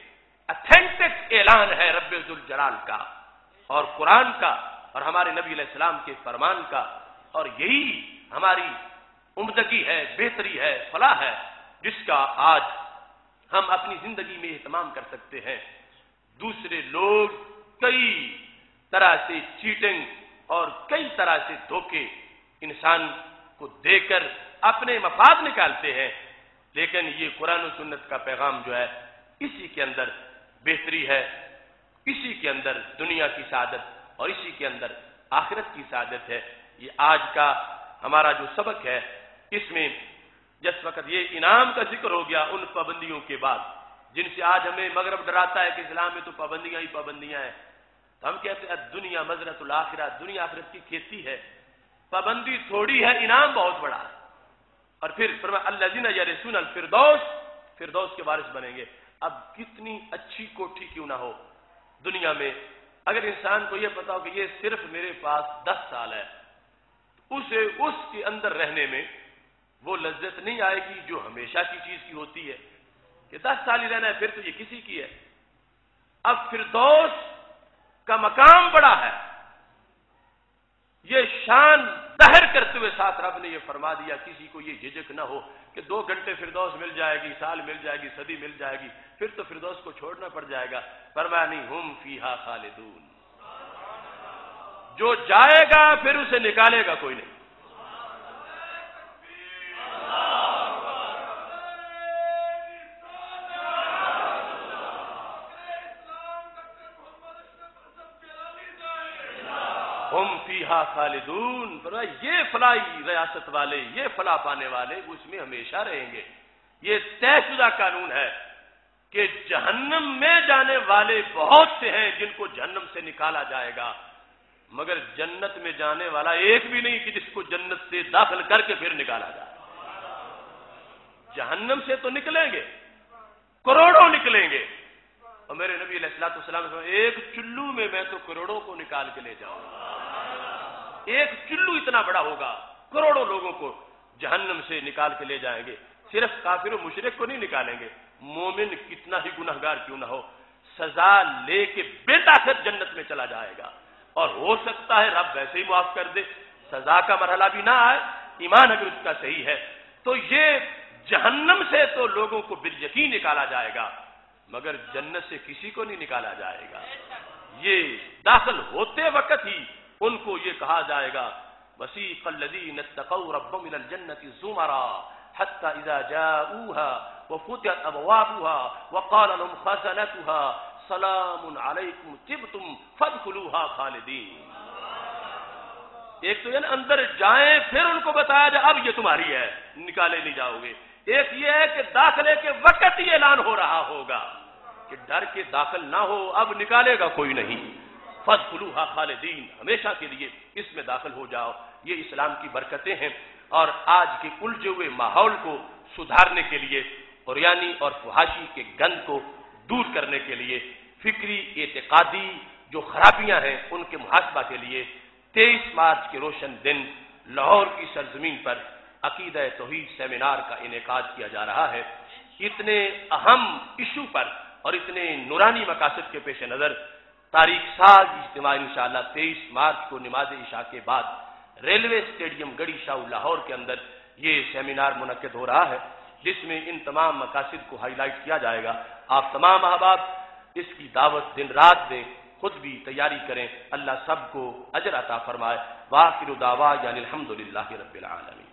ऑथेंटिक اعلان ہے رب ذوالجلال کا اور قرآن کا اور ہمارے نبی علیہ السلام کے فرمان کا، اور یہی ہماری عمدگی ہے، بہتری ہے، فلاح ہے، جس کا آج ہم اپنی زندگی میں اہتمام کر سکتے ہیں۔ دوسرے لوگ کئی طرح سے چیٹنگ اور کئی طرح سے دھوکے انسان کو دے کر اپنے مفاد نکالتے ہیں، لیکن یہ قرآن و سنت کا پیغام جو ہے اسی کے اندر بہتری ہے، اسی کے اندر دنیا کی سعادت اور اسی کے اندر آخرت کی سعادت ہے۔ یہ آج کا ہمارا جو سبق ہے، اس میں جس وقت یہ انعام کا ذکر ہو گیا ان پابندیوں کے بعد جن سے آج ہمیں مغرب ڈراتا ہے کہ اسلام میں تو پابندیاں ہی پابندیاں ہیں، تو ہم کہتے ہیں دنیا مزرعۃ الآخرہ، دنیا آخرت کی کھیتی ہے، پابندی تھوڑی ہے، انعام بہت بڑا ہے۔ اور پھر فرمایا الذین یرثون الفردوس، فردوس کے وارث بنیں گے۔ اب کتنی اچھی کوٹھی کیوں نہ ہو دنیا میں، اگر انسان کو یہ پتا ہو کہ یہ صرف میرے پاس 10 سال ہے، اسے اس کے اندر رہنے میں وہ لذت نہیں آئے گی جو ہمیشہ کی چیز کی ہوتی ہے کہ 10 سال ہی رہنا ہے، پھر تو یہ کسی کی ہے۔ اب فردوس کا مقام بڑا ہے، یہ شان ظاہر کرتے ہوئے ساتھ رب نے یہ فرما دیا کسی کو یہ جھجک نہ ہو کہ 2 گھنٹے فردوس مل جائے گی، سال مل جائے گی، صدی مل جائے گی، پھر تو فردوس کو چھوڑنا پڑ جائے گا۔ فرمایا نہیں، ہم فیہا خالدون، جو جائے گا پھر اسے نکالے گا کوئی نہیں۔ ہم فیہا خالدون، فرمایا یہ فلاحی ریاست والے، یہ فلاح پانے والے اس میں ہمیشہ رہیں گے۔ یہ طے شدہ قانون ہے کہ جہنم میں جانے والے بہت سے ہیں جن کو جہنم سے نکالا جائے گا، مگر جنت میں جانے والا ایک بھی نہیں کہ جس کو جنت سے داخل کر کے پھر نکالا جائے۔ جہنم سے تو نکلیں گے، کروڑوں نکلیں گے، اور میرے نبی علیہ الصلوۃ والسلام نے فرمایا ایک چلو میں تو کروڑوں کو نکال کے لے جاؤں گا۔ ایک چلو اتنا بڑا ہوگا، کروڑوں لوگوں کو جہنم سے نکال کے لے جائیں گے۔ صرف کافر و مشرک کو نہیں نکالیں گے، مومن کتنا ہی گنہگار کیوں نہ ہو سزا لے کے بے تاخیر جنت میں چلا جائے گا، اور ہو سکتا ہے رب ویسے ہی معاف کر دے، سزا کا مرحلہ بھی نہ آئے، ایمان اگر اس کا صحیح ہے تو یہ جہنم سے تو لوگوں کو بالیقین نکالا جائے گا، مگر جنت سے کسی کو نہیں نکالا جائے گا۔ یہ داخل ہوتے وقت ہی ان کو یہ کہا جائے گا وسیق الذین اتقوا ربهم الى الجنة زمرا حتى اذا جاءوها وفتحت ابوابها وقال لهم خزنتها سلام علیکم طبتم فادخلوها خالدین۔ ایک تو یہ اندر جائیں پھر ان کو بتایا جائے اب یہ تمہاری ہے، نکالے نہیں جاؤ گے۔ ایک یہ ہے کہ داخلے کے وقت ہی اعلان ہو رہا ہوگا کہ ڈر کے داخل نہ ہو، اب نکالے گا کوئی نہیں، فادخلوها خالدین، ہمیشہ کے لیے اس میں داخل ہو جاؤ۔ یہ اسلام کی برکتیں ہیں، اور آج کے الجھے ہوئے ماحول کو سدھارنے کے لیے، عریانی اور فحاشی کے گند کو دور کرنے کے لیے، فکری اعتقادی جو خرابیاں ہیں ان کے محاسبہ کے لیے 23 مارچ کے روشن دن لاہور کی سرزمین پر عقیدہ توحید سیمینار کا انعقاد کیا جا رہا ہے۔ اتنے اہم ایشو پر اور اتنے نورانی مقاصد کے پیش نظر تاریخ ساز اجتماع انشاءاللہ 23 مارچ کو نماز عشاء کے بعد ریلوے اسٹیڈیم گڑی شاہ لاہور کے اندر یہ سیمینار منعقد ہو رہا ہے، جس میں ان تمام مقاصد کو ہائی لائٹ کیا جائے گا۔ آپ تمام احباب اس کی دعوت دن رات دیں، خود بھی تیاری کریں، اللہ سب کو اجر عطا فرمائے۔ وآخر دعوانا الحمدللہ رب العالمین۔